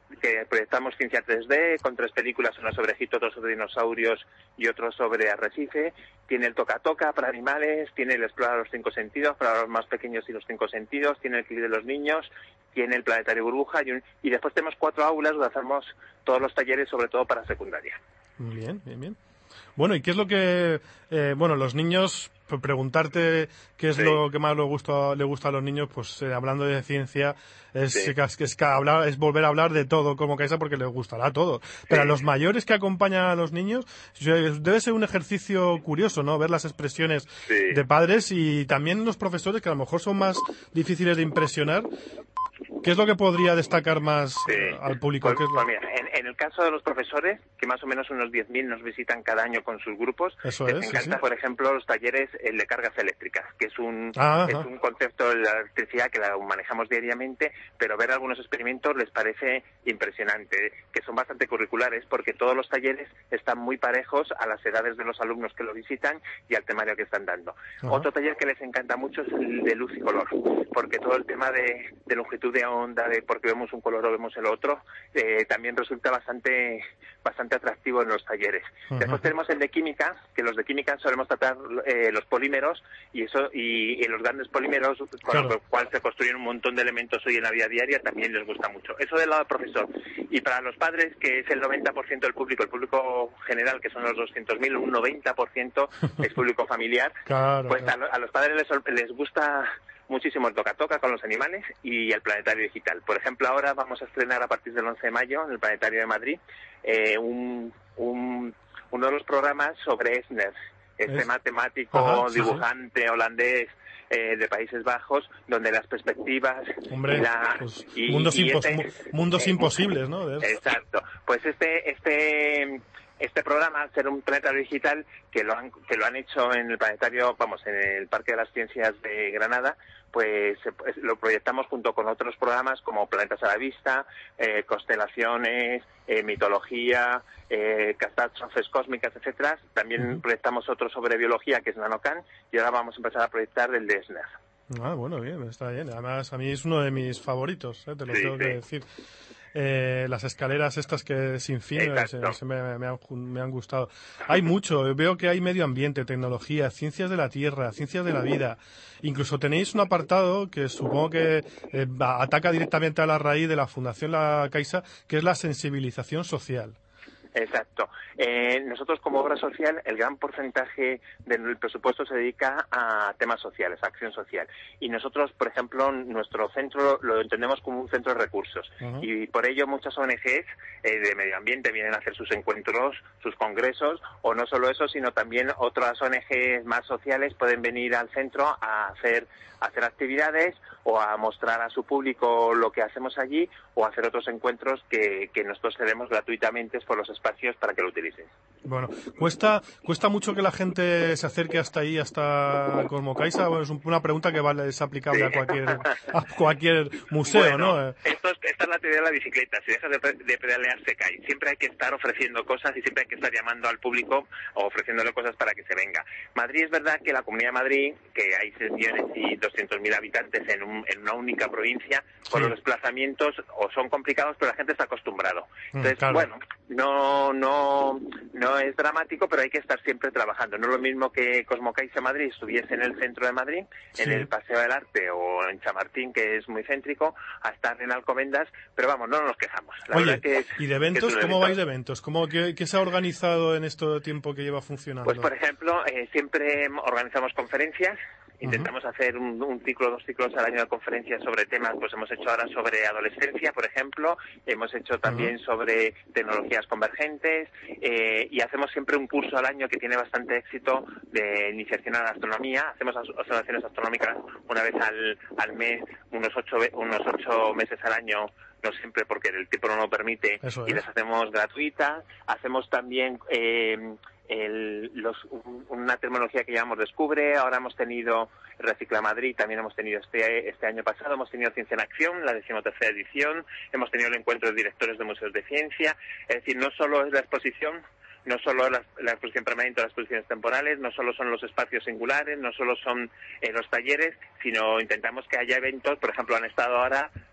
que proyectamos ciencia tres D con tres películas, una sobre Egipto, otra sobre dinosaurios y otro sobre Arrecife. Tiene el toca-toca para animales, tiene el explorar los cinco sentidos para los más pequeños y los cinco sentidos, tiene el clip de los niños, tiene el planetario burbuja y, un, y después tenemos cuatro aulas donde hacemos todos los talleres, sobre todo para secundaria. Bien, bien, bien. Bueno, ¿y qué es lo que, eh, bueno, los niños, preguntarte qué es sí. lo que más le gusta, le gusta a los niños, pues eh, hablando de ciencia, es, sí. es, es, que hablar, es volver a hablar de todo como Caixa porque les gustará todo. Pero sí. a los mayores que acompañan a los niños, debe ser un ejercicio curioso, ¿no? Ver las expresiones sí. de padres y también los profesores que a lo mejor son más difíciles de impresionar. ¿Qué es lo que podría destacar más sí. eh, al público? Pues, ¿Qué es lo... pues mira, en, en el caso de los profesores, que más o menos unos diez mil nos visitan cada año con sus grupos, Eso les es, encanta, sí, sí. por ejemplo, los talleres el de cargas eléctricas, que es un, ah, es un concepto de la electricidad que la manejamos diariamente, pero ver algunos experimentos les parece impresionante, que son bastante curriculares, porque todos los talleres están muy parejos a las edades de los alumnos que lo visitan y al temario que están dando. Ajá. Otro taller que les encanta mucho es el de luz y color, porque todo el tema de, de longitud de onda, de porque vemos un color o vemos el otro, eh, también resulta bastante bastante atractivo en los talleres. Uh-huh. Después tenemos el de química, que los de química solemos tratar eh, los polímeros y eso y, y los grandes polímeros con claro. los cuales se construyen un montón de elementos hoy en la vida diaria también les gusta mucho. Eso del lado del profesor. Y para los padres, que es el noventa por ciento del público, el público general, que son los doscientos mil, un noventa por ciento es público familiar, claro, pues claro. A, a los padres les, les gusta muchísimo el toca-toca con los animales y el planetario digital. Por ejemplo, ahora vamos a estrenar a partir del once de mayo en el Planetario de Madrid eh, un, un, uno de los programas sobre Esner, este es... matemático, Ajá, dibujante sí, sí. holandés eh, de Países Bajos, donde las perspectivas... Hombre, la, pues, y, mundos, y impos este, mundos eh, imposibles, ¿no? Exacto. Pues este... este Este programa, al ser un planetario digital, que lo han que lo han hecho en el planetario, vamos, en el Parque de las Ciencias de Granada, pues lo proyectamos junto con otros programas como Planetas a la Vista, eh, constelaciones, eh, mitología, eh, catástrofes cósmicas, etcétera. También uh-huh. proyectamos otro sobre biología, que es NanoCan, y ahora vamos a empezar a proyectar el de Esner. Ah, bueno, bien, está bien. Además, a mí es uno de mis favoritos, ¿eh? Te lo sí, tengo sí. que decir. Eh, las escaleras estas que sin fin eh, se, se me, me, han, me han gustado. Hay mucho, veo que hay medio ambiente, tecnología, ciencias de la Tierra, ciencias de la vida. Incluso tenéis un apartado que supongo que eh, ataca directamente a la raíz de la Fundación La Caixa, que es la sensibilización social. Exacto. Eh, nosotros como obra social, el gran porcentaje del presupuesto se dedica a temas sociales, a acción social. Y nosotros, por ejemplo, nuestro centro lo entendemos como un centro de recursos. Uh-huh. Y por ello muchas O N Ges eh, de medio ambiente vienen a hacer sus encuentros, sus congresos, o no solo eso, sino también otras O N Ges más sociales pueden venir al centro a hacer, a hacer actividades o a mostrar a su público lo que hacemos allí o a hacer otros encuentros que, que nosotros cedemos gratuitamente por los espacios para que lo utilicen. Bueno, ¿cuesta cuesta mucho que la gente se acerque hasta ahí, hasta Cosmocaixa? Bueno, es una pregunta que vale, es aplicable sí. a cualquier a cualquier museo, bueno, ¿no? Esto es, esta es la teoría de la bicicleta. Si dejas de, de pedalear, se cae. Siempre hay que estar ofreciendo cosas y siempre hay que estar llamando al público o ofreciéndole cosas para que se venga. Madrid es verdad que la Comunidad de Madrid, que hay seis millones y doscientos mil habitantes en, un, en una única provincia, sí. por los desplazamientos o son complicados, pero la gente está acostumbrado. Entonces, mm, claro. bueno, no, no, no es dramático, pero hay que estar siempre trabajando. No es lo mismo que Cosmocaixa Madrid estuviese en el centro de Madrid, sí. en el Paseo del Arte o en Chamartín, que es muy céntrico, a estar en Alcobendas, pero vamos, no nos quejamos. La Oye, verdad que es, ¿y de eventos? ¿Cómo evento. vais de eventos? ¿Cómo, qué, ¿Qué se ha organizado en este tiempo que lleva funcionando? Pues, por ejemplo, eh, siempre organizamos conferencias. Intentamos uh-huh. hacer un, un ciclo, dos ciclos al año de conferencias sobre temas, pues hemos hecho ahora sobre adolescencia, por ejemplo, hemos hecho también uh-huh. sobre tecnologías convergentes eh, y hacemos siempre un curso al año que tiene bastante éxito de iniciación a la astronomía. Hacemos observaciones astronómicas una vez al, al mes, unos ocho, unos ocho meses al año, no siempre porque el tiempo no lo permite, Eso y es. las hacemos gratuitas. Hacemos también... Eh, El, los, una terminología que llamamos Descubre. Ahora hemos tenido Recicla Madrid, también hemos tenido este, este año pasado, hemos tenido Ciencia en Acción, la decimotercera edición, hemos tenido el encuentro de directores de museos de ciencia. Es decir, no solo es la exposición, no solo la, la exposición permanente o las exposiciones temporales, no solo son los espacios singulares, no solo son eh, los talleres, sino intentamos que haya eventos. Por ejemplo, han estado ahora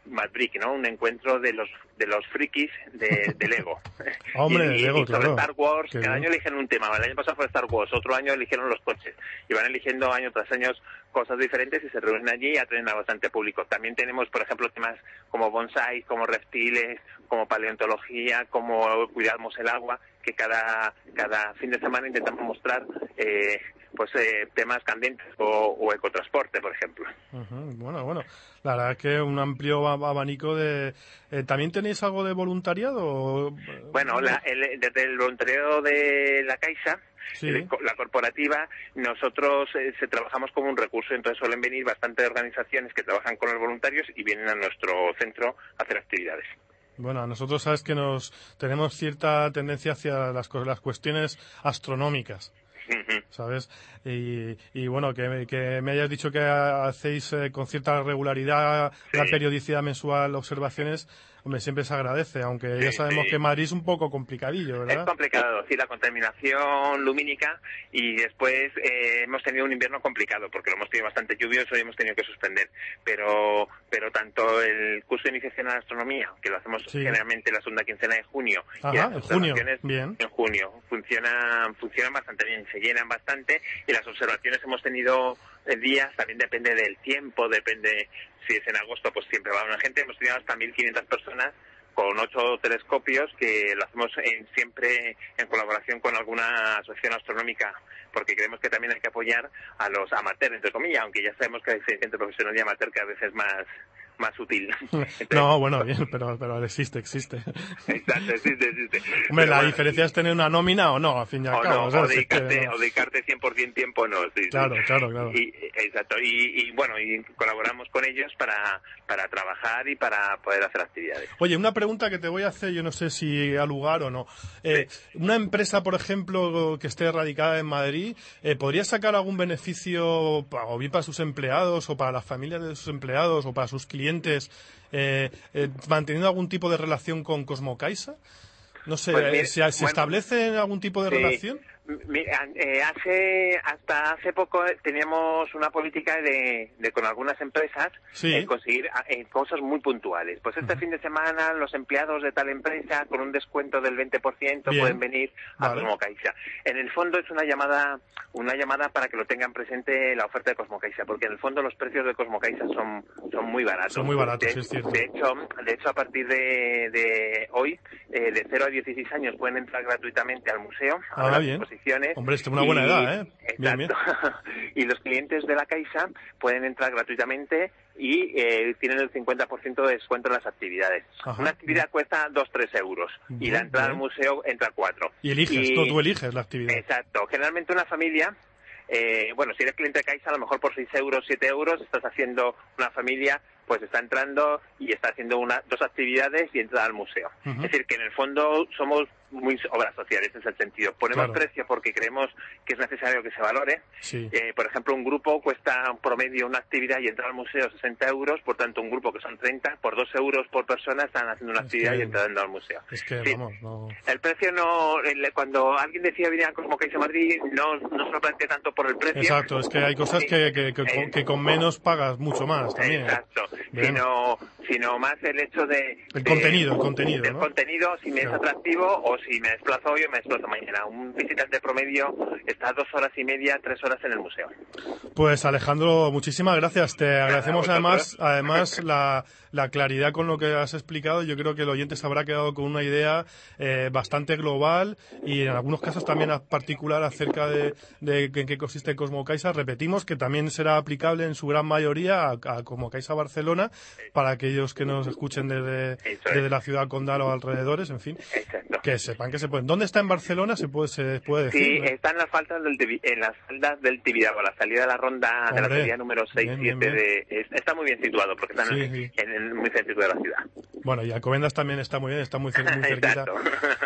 Madbrick, ¿no? Un encuentro de los de los frikis de, de Lego. Hombre, y, y, Lego, y sobre claro. Star Wars, Qué cada bien. año eligen un tema. El año pasado fue Star Wars, otro año eligieron los coches. Y van eligiendo año tras año cosas diferentes y se reúnen allí y atraen a bastante público. También tenemos, por ejemplo, temas como bonsai, como reptiles, como paleontología, como cuidamos el agua, que cada cada fin de semana intentamos mostrar eh, pues eh, temas candentes o, o ecotransporte, por ejemplo. Uh-huh. Bueno, bueno, la verdad es que un amplio ab- abanico de... Eh, ¿También tenéis algo de voluntariado? Bueno, la, el, desde el voluntariado de la Caixa, Sí. el- la corporativa, nosotros eh, se trabajamos como un recurso, entonces suelen venir bastantes organizaciones que trabajan con los voluntarios y vienen a nuestro centro a hacer actividades. Bueno, a nosotros sabes que nos tenemos cierta tendencia hacia las, co- las cuestiones astronómicas. Ujú. ¿Sabes? Y, y bueno, que, que me hayas dicho que hacéis eh, con cierta regularidad, Sí. la periodicidad mensual, observaciones, hombre, siempre se agradece, aunque ya Sí, sabemos sí. que Madrid es un poco complicadillo, Es ¿verdad? complicado, sí, la contaminación lumínica, y después eh, hemos tenido un invierno complicado porque lo hemos tenido bastante lluvioso y hemos tenido que suspender, pero pero tanto el curso de iniciación a la astronomía, que lo hacemos Sí. generalmente la segunda quincena de junio, y Ajá, las en junio, observaciones bien. en junio, funcionan, funcionan bastante bien, se llenan bastante, y las observaciones hemos tenido eh, días, también depende del tiempo, depende si es en agosto, pues siempre va una gente, hemos tenido hasta mil quinientas personas con ocho telescopios, que lo hacemos en, siempre en colaboración con alguna asociación astronómica, porque creemos que también hay que apoyar a los amateurs, entre comillas, aunque ya sabemos que hay diferencia entre profesional y amateur, que a veces es más más útil. Entonces, No, bueno, bien, pero, pero existe, existe. exacto, existe, existe. Hombre, Pero la bueno, diferencia es tener una nómina o no, al fin y al o cabo. no, o ¿sabes? Es que dedicarte, no. o dedicarte cien por ciento tiempo, no. Sí, sí. Claro, claro, claro. Y, exacto, y, y bueno, y colaboramos con ellos para, para trabajar y para poder hacer actividades. Oye, una pregunta que te voy a hacer, yo no sé si ha lugar o no. Eh, una empresa, por ejemplo, que esté radicada en Madrid, eh, ¿podría sacar algún beneficio, pa- o bien para sus empleados, o para las familias de sus empleados, o para sus clientes, eh, eh, manteniendo algún tipo de relación con Cosmocaixa? No sé, Pues eh, mira, ¿se, ¿se bueno, establece algún tipo de sí. relación? Mira, eh, hace hasta hace poco teníamos una política de, de con algunas empresas Sí. eh, conseguir eh, cosas muy puntuales. Pues este Ujú. fin de semana los empleados de tal empresa con un descuento del veinte por ciento Bien. pueden venir a Vale. Cosmocaixa. En el fondo es una llamada una llamada para que lo tengan presente la oferta de Cosmocaixa, porque en el fondo los precios de Cosmocaixa son son muy baratos. Son muy baratos, de, sí, es cierto. De hecho, de hecho a partir de, de hoy, eh, de cero a dieciséis años pueden entrar gratuitamente al museo, a Ah, las bien. exposiciones. Hombre, esto es una buena y- edad, ¿eh? Bien, bien. Exacto. Y los clientes de la Caixa pueden entrar gratuitamente y eh, tienen el cincuenta por ciento de descuento en las actividades. Ajá, Una actividad bien. cuesta dos tres euros y Bien, la entrada bien. al museo entra cuatro. Y eliges, Y- no, tú eliges la actividad. Exacto. Generalmente una familia, eh, bueno, si eres cliente de Caixa, a lo mejor por seis euros, siete euros, estás haciendo una familia, pues está entrando y está haciendo una, dos actividades y entra al museo. Ujú. Es decir, que en el fondo somos muy obras sociales, ese es el sentido. Ponemos Claro. precio porque creemos que es necesario que se valore. Sí. Eh, por ejemplo, un grupo cuesta en promedio una actividad y entrar al museo sesenta euros, por tanto un grupo que son treinta, por dos euros por persona están haciendo una Es actividad que- y entrando al museo. Es que, Sí. vamos, no... El precio no, el- cuando alguien decía venir a Cosmocaixa Madrid, no, no se lo plantea tanto por el precio. Exacto, es que hay cosas Sí. que, que, que, con, que con menos pagas mucho más también. Exacto, Bien. sino, sino más el hecho de... El de- contenido, el contenido, del ¿no? contenido, si me Claro. es atractivo o si me desplazo hoy o me desplazo mañana. Un visitante promedio está dos horas y media, tres horas en el museo. Pues Alejandro, muchísimas gracias. Te agradecemos a además, vosotros. además la, la claridad con lo que has explicado. Yo creo que el oyente se habrá quedado con una idea eh, bastante global y en algunos casos también a- particular acerca de, de en qué consiste Cosmocaixa. Repetimos que también será aplicable en su gran mayoría a, a Cosmocaixa Barcelona para aquellos que nos escuchen desde, Eso es. desde la ciudad condal o alrededores, en fin. Exacto. Que sepan que se pueden. ¿Dónde está en Barcelona? Se puede, se puede decir. Sí, ¿no? está en las faldas del Tibi- en las faldas del Tibidabo, a la salida de la ronda de la Hombre, salida número seis bien, bien, siete bien. de es- está muy bien situado porque está en, Sí, el, sí. en el muy céntrico de la ciudad. Bueno, y Alcobendas también está muy bien, está muy, cer- muy cerquita. Exacto.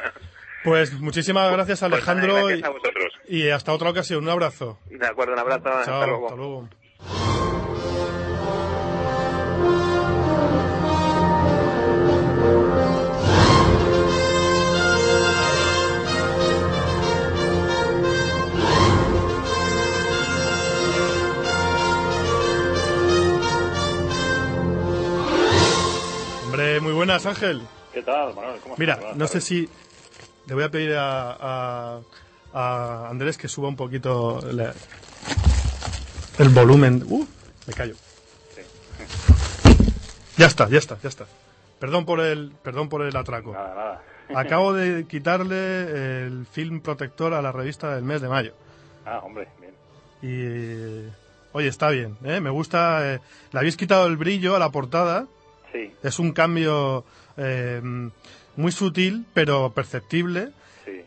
Pues muchísimas gracias, Pues nada, Alejandro, gracias a vosotros. y, y hasta otra ocasión. Un abrazo. De acuerdo, un abrazo, Chao, hasta luego. hasta luego. Buenas, Ángel. ¿Qué tal, Manuel? ¿Cómo Mira, estás? no sé si... Le voy a pedir a, a, a Andrés que suba un poquito la, el volumen. Uh, me callo. Sí. Ya está, ya está, ya está. Perdón por el, perdón por el atraco. Nada, nada. Acabo de quitarle el film protector a la revista del mes de mayo. Ah, hombre, bien. Y... Oye, está bien, ¿eh? Me gusta... Eh, le habéis quitado el brillo a la portada. Sí. Es un cambio eh, muy sutil, pero perceptible. Sí.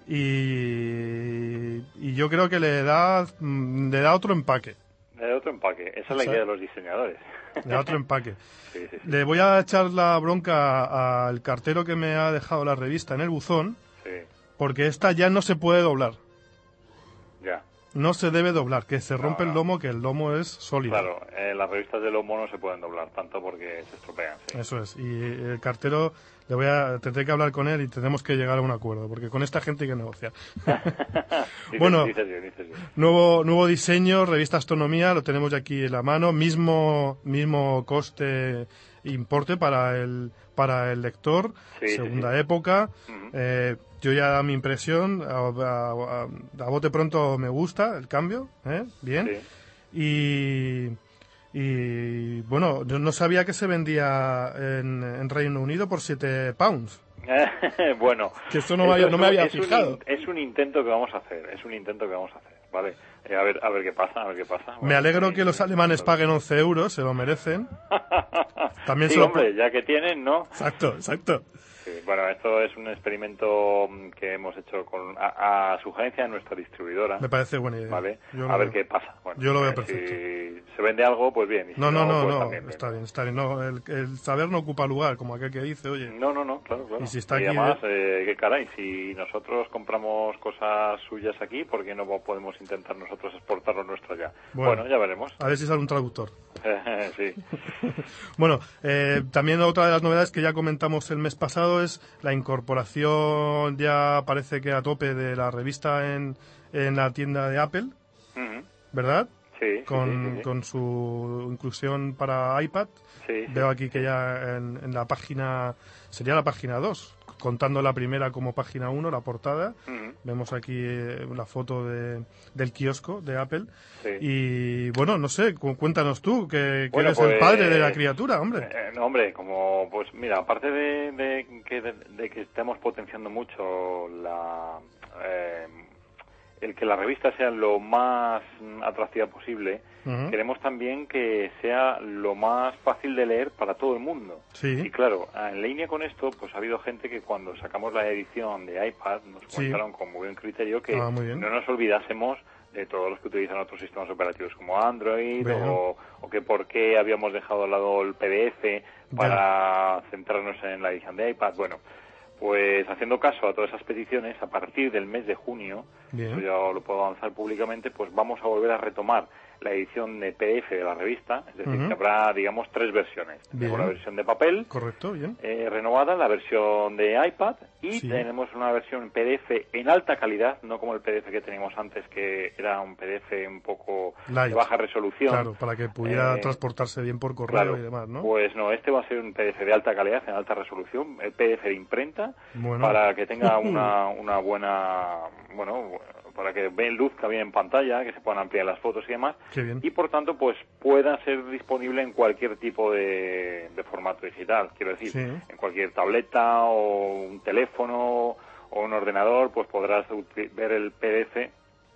Y, y yo creo que le da, le da otro empaque. Le da otro empaque. Esa es la ¿sabes? idea de los diseñadores. Le da otro empaque. Sí, sí, sí. Le voy a echar la bronca al cartero que me ha dejado la revista en el buzón, Sí, porque esta ya no se puede doblar. ya. No se debe doblar, que se rompe No, el no. lomo, que el lomo es sólido. Claro, eh, las revistas de lomo no se pueden doblar tanto porque se estropean. Sí. Eso es. Y el cartero, le voy a, tendré que hablar con él y tenemos que llegar a un acuerdo, porque con esta gente hay que negociar. Dices- Bueno. dices bien, dices bien. Nuevo, nuevo diseño, revista Astronomía, lo tenemos ya aquí en la mano, mismo, mismo coste, importe para el, para el lector, Sí, sí, segunda sí. época. Ujú. Eh, yo ya da mi impresión, a, a, a- a bote pronto me gusta el cambio, ¿eh? Bien. Sí. Y, y bueno, yo no sabía que se vendía en, en Reino Unido por siete pounds. Bueno, Que eso no me había- es no me un- había es un fijado. in- es un intento que vamos a hacer, es un intento que vamos a hacer, ¿vale? Eh, a ver, a ver qué pasa, a ver qué pasa. Me Bueno, alegro sí, que los sí, alemanes sí. paguen once euros, se lo merecen. También sí, se lo hombre, ya que tienen, ¿no? Exacto, exacto. Sí, bueno, esto es un experimento mm, que hemos hecho con a, a sugerencia de nuestra distribuidora, Me parece buena idea. ¿vale? Yo lo A ver veo. qué pasa. Bueno, Yo lo veo eh, perfecto. Si se vende algo, pues bien. Y si No, no, no, pues no, también está bien, está bien. No, el, el saber no ocupa lugar, como aquel que dice, oye. No, no, no, claro, claro. Y si está aquí, además, eh, qué caray, si nosotros compramos cosas suyas aquí, ¿por qué no podemos intentar nosotros exportarlo nuestro ya? Bueno. Bueno, ya veremos. A ver si sale un traductor. Sí. Bueno, eh, también otra de las novedades que ya comentamos el mes pasado es la incorporación, ya parece que a tope, de la revista en, en la tienda de Apple, Ujú. ¿verdad? Sí, sí, Con, sí, sí, sí. con su inclusión para iPad. Sí, sí, Veo aquí sí, que sí. ya en, en la página, sería la página dos, contando la primera como página uno, la portada. Ujú. Vemos aquí eh, la foto de, del kiosco de Apple. Sí. Y bueno, no sé, cu- cuéntanos tú, que, que Bueno, eres el pues, padre de la criatura, hombre. Eh, no, hombre, como, pues mira, aparte de, de que, de, de que estemos potenciando mucho la, eh, el que la revista sea lo más mm, atractiva posible, Ujú. queremos también que sea lo más fácil de leer para todo el mundo. Sí. Y claro, en línea con esto, pues ha habido gente que cuando sacamos la edición de iPad nos Sí. comentaron con muy buen criterio que Ah, muy bien. no nos olvidásemos de todos los que utilizan otros sistemas operativos como Android Bueno. o, o que por qué habíamos dejado al lado el P D F para centrarnos en la edición de iPad. Bueno, pues haciendo caso a todas esas peticiones, a partir del mes de junio, Bien. eso ya lo puedo avanzar públicamente, pues vamos a volver a retomar la edición de P D F de la revista, es decir, Ujú. que habrá, digamos, tres versiones. Tenemos Bien. la versión de papel, Correcto, bien. eh, renovada, la versión de iPad y Sí. tenemos una versión P D F en alta calidad, no como el P D F que teníamos antes, que era un P D F un poco Light. de baja resolución. Claro, para que pudiera Eh, transportarse bien por correo Claro, y demás, ¿no? pues no, este va a ser un P D F de alta calidad, en alta resolución, el P D F de imprenta, Bueno. para que tenga una, una buena, bueno, para que ve luzca bien en pantalla, que se puedan ampliar las fotos y demás, Qué bien. y por tanto, pues pueda ser disponible en cualquier tipo de, de formato digital, quiero decir, Sí. en cualquier tableta o un teléfono o un ordenador, pues podrás uti- ver el P D F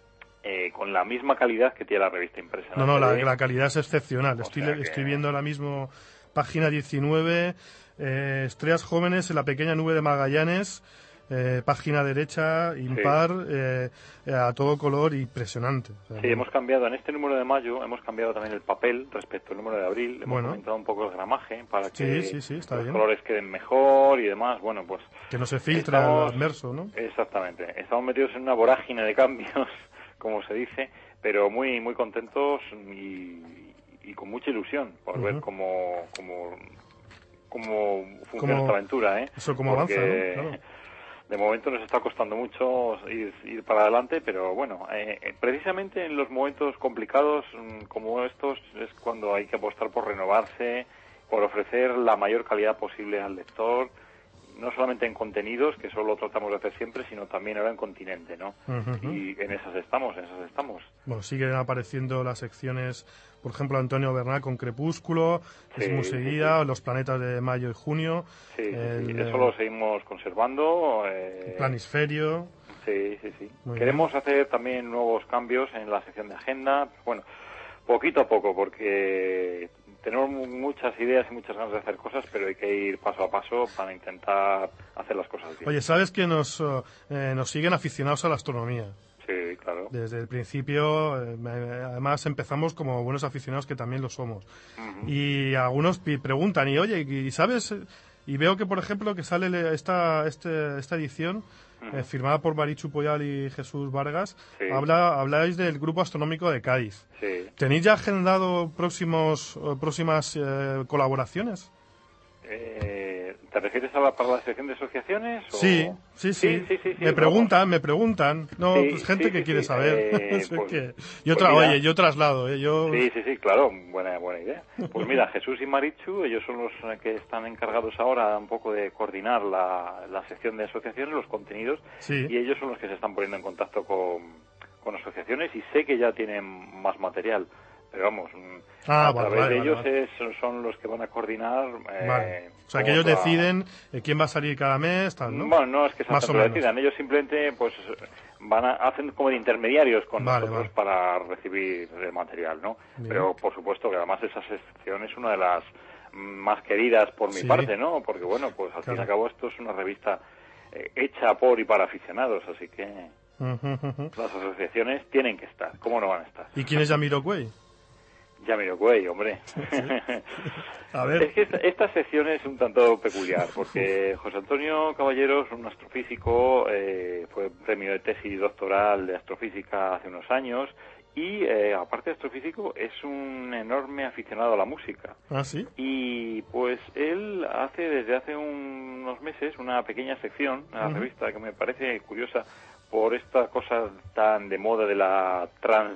eh, con la misma calidad que tiene la revista impresa. No, no, la, P D F. la calidad es excepcional. O Estoy, sea le- que- estoy viendo ahora mismo página diecinueve, eh, estrellas jóvenes en la pequeña nube de Magallanes, eh, página derecha, impar, eh, eh, a todo color, impresionante. O sea, Sí, hemos cambiado, en este número de mayo, hemos cambiado también el papel respecto al número de abril, hemos Bueno. aumentado un poco el gramaje para que Sí, sí, sí, está los bien. colores queden mejor y demás, bueno, pues... Que no se filtra estamos- el adverso, ¿no? Exactamente, estamos metidos en una vorágine de cambios, como se dice, pero muy muy contentos y, y con mucha ilusión por ver Ujú. cómo, cómo, cómo funciona Cómo- esta aventura, ¿eh? eso cómo avanza, Porque ¿no? Claro. de momento nos está costando mucho ir, ir para adelante, pero bueno, eh, eh, precisamente en los momentos complicados mm, como estos es cuando hay que apostar por renovarse por ofrecer la mayor calidad posible al lector, no solamente en contenidos, que eso lo tratamos de hacer siempre, sino también ahora en continente, ¿no? Uh-huh. Y en esas estamos, en esas estamos. Bueno, siguen apareciendo las secciones, por ejemplo, Antonio Bernal con Crepúsculo, que sí, es muy seguida, sí, sí. Los planetas de mayo y junio. Sí, el, sí, sí. Eso lo seguimos conservando. Eh... El Planisferio. Sí, sí, sí. Muy Queremos bien. hacer también nuevos cambios en la sección de agenda, bueno, poquito a poco, porque tenemos muchas ideas y muchas ganas de hacer cosas, pero hay que ir paso a paso para intentar hacer las cosas bien. Oye, ¿sabes que nos, eh, nos siguen aficionados a la astronomía? Sí, claro. Desde el principio, eh, además empezamos como buenos aficionados, que también lo somos. Uh-huh. Y algunos preguntan, y oye, ¿y sabes? Y veo que, por ejemplo, que sale esta, este, esta edición, uh-huh. eh, firmada por Marichu Poyal y Jesús Vargas, sí. habla, habláis del Grupo Astronómico de Cádiz. Sí. ¿Tenéis ya agendado próximos, próximas eh, colaboraciones? Eh, ¿Te refieres a la, para la sección de asociaciones? O... Sí, sí, sí, sí, sí, sí, sí. Me preguntan, vamos. me preguntan. No, sí, pues gente sí, que sí, quiere sí. saber. Eh, pues, que... Yo tra... pues Oye, yo traslado, ¿eh? Yo... Sí, sí, sí, claro, buena, buena idea. Pues mira, Jesús y Marichu, ellos son los que están encargados ahora un poco de coordinar la, la sección de asociaciones, los contenidos, sí. y ellos son los que se están poniendo en contacto con, con asociaciones, y sé que ya tienen más material. Pero vamos, ah, a vale, través vale, de ellos vale. Es, son los que van a coordinar. Eh, vale. O sea, que ellos la... deciden eh, quién va a salir cada mes, tal, ¿no? Bueno, no es que más o menos lo decidan. Ellos simplemente pues van a hacen como de intermediarios con vale, nosotros vale. para recibir el material, ¿no? Bien. Pero por supuesto que además esa sección es una de las más queridas por mi sí. parte, ¿no? Porque bueno, pues al claro. fin y al cabo esto es una revista eh, hecha por y para aficionados, así que uh-huh, uh-huh. las asociaciones tienen que estar. ¿Cómo no van a estar? ¿Y quién es Jamiroquai? Jamiroquai, hombre. A ver. Es que esta, esta sección es un tanto peculiar, porque José Antonio Caballeros, un astrofísico, eh, fue premio de tesis doctoral de astrofísica hace unos años, y eh, aparte de astrofísico, es un enorme aficionado a la música. ¿Ah, sí? Y pues él hace desde hace un, unos meses una pequeña sección, una uh-huh. revista que me parece curiosa, por esta cosa tan de moda de la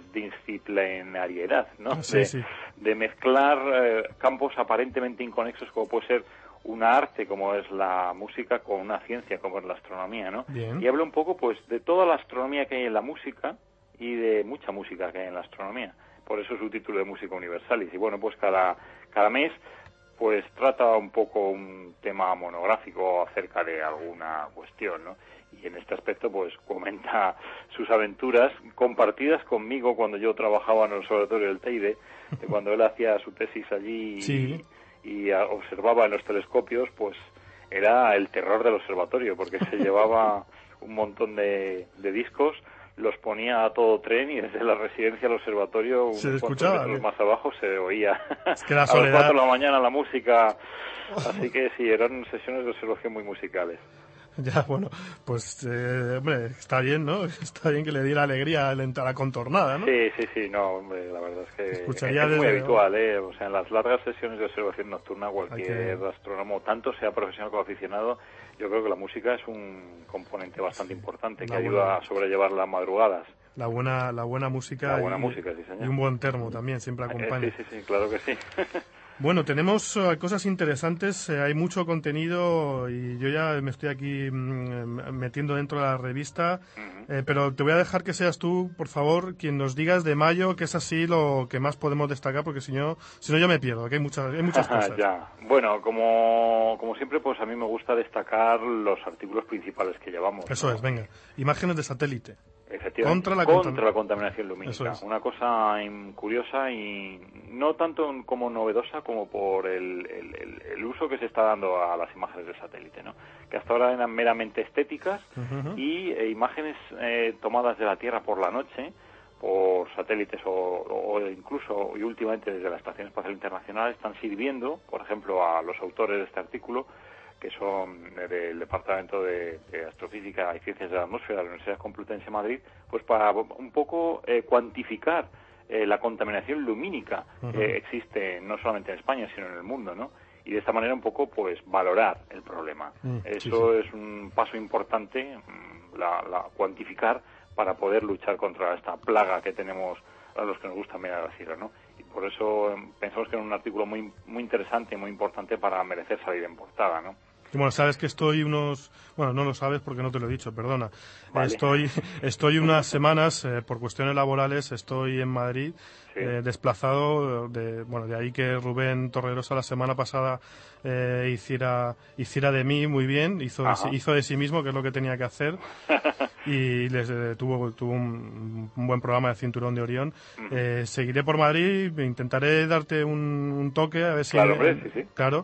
transdisciplinariedad, ¿no? Sí, de, sí. de mezclar eh, campos aparentemente inconexos, como puede ser una arte, como es la música, con una ciencia, como es la astronomía, ¿no? Bien. Y habla un poco, pues, de toda la astronomía que hay en la música y de mucha música que hay en la astronomía. Por eso su título de Música Universalis. Y bueno, pues cada, cada mes pues trata un poco un tema monográfico acerca de alguna cuestión, ¿no? Y en este aspecto pues comenta sus aventuras compartidas conmigo cuando yo trabajaba en el observatorio del Teide, de cuando él hacía su tesis allí sí. y, y observaba en los telescopios, pues era el terror del observatorio, porque se llevaba un montón de, de discos, los ponía a todo tren y desde la residencia al observatorio, se unos escuchaba, metros más abajo, se oía es que la a las cuatro de la mañana la música. Así que sí, eran sesiones de observación muy musicales. Ya, bueno, pues, eh, hombre, está bien, ¿no? Está bien que le diera alegría a la contornada, ¿no? Sí, sí, sí, no, hombre, la verdad es que Escucharía es muy desde... habitual, ¿eh? O sea, en las largas sesiones de observación nocturna, cualquier que... astrónomo, tanto sea profesional como aficionado, yo creo que la música es un componente bastante importante que ayuda buena... a sobrellevar las madrugadas. La buena, la buena música, la buena y, música, sí, señor. Y un buen termo también, siempre acompaña. Eh, sí, sí, sí, claro que sí. Bueno, tenemos uh, cosas interesantes, eh, hay mucho contenido y yo ya me estoy aquí mm, metiendo dentro de la revista, uh-huh. eh, pero te voy a dejar que seas tú, por favor, quien nos digas de mayo, que es así lo que más podemos destacar, porque si no, si no yo me pierdo, que hay muchas, hay muchas cosas. Ya. Bueno, como, como siempre, pues a mí me gusta destacar los artículos principales que llevamos. Eso ¿no? es, venga, imágenes de satélite. Efectivamente, contra la, contra contam- la contaminación lumínica. Es. Una cosa curiosa y no tanto como novedosa como por el, el, el, el uso que se está dando a las imágenes de satélite, ¿no? Que hasta ahora eran meramente estéticas uh-huh. y eh, imágenes eh, tomadas de la Tierra por la noche por satélites o, o incluso y últimamente desde la Estación Espacial Internacional están sirviendo, por ejemplo, a los autores de este artículo, que son del Departamento de, de Astrofísica y Ciencias de la Atmósfera de la Universidad Complutense de Madrid, pues para un poco eh, cuantificar eh, la contaminación lumínica uh-huh. que existe no solamente en España, sino en el mundo, ¿no? Y de esta manera un poco, pues, valorar el problema. Uh, Eso sí, sí. es un paso importante, la, la cuantificar para poder luchar contra esta plaga que tenemos a los que nos gusta mirar al cielo, ¿no? Y por eso pensamos que era un artículo muy muy interesante y muy importante para merecer salir en portada, ¿no? Bueno, sabes que estoy unos... Bueno, no lo sabes porque no te lo he dicho, perdona. Vale. Estoy estoy unas semanas, eh, por cuestiones laborales, estoy en Madrid, Sí. eh, desplazado. De, bueno, de ahí que Rubén Torregrosa la semana pasada eh, hiciera hiciera de mí muy bien, hizo de, sí- hizo de sí mismo, que es lo que tenía que hacer, y les eh, tuvo, tuvo un, un buen programa de Cinturón de Orión. Ujú. Eh, seguiré por Madrid, intentaré darte un, un toque, a ver si... Claro, hombre, sí, sí. Claro,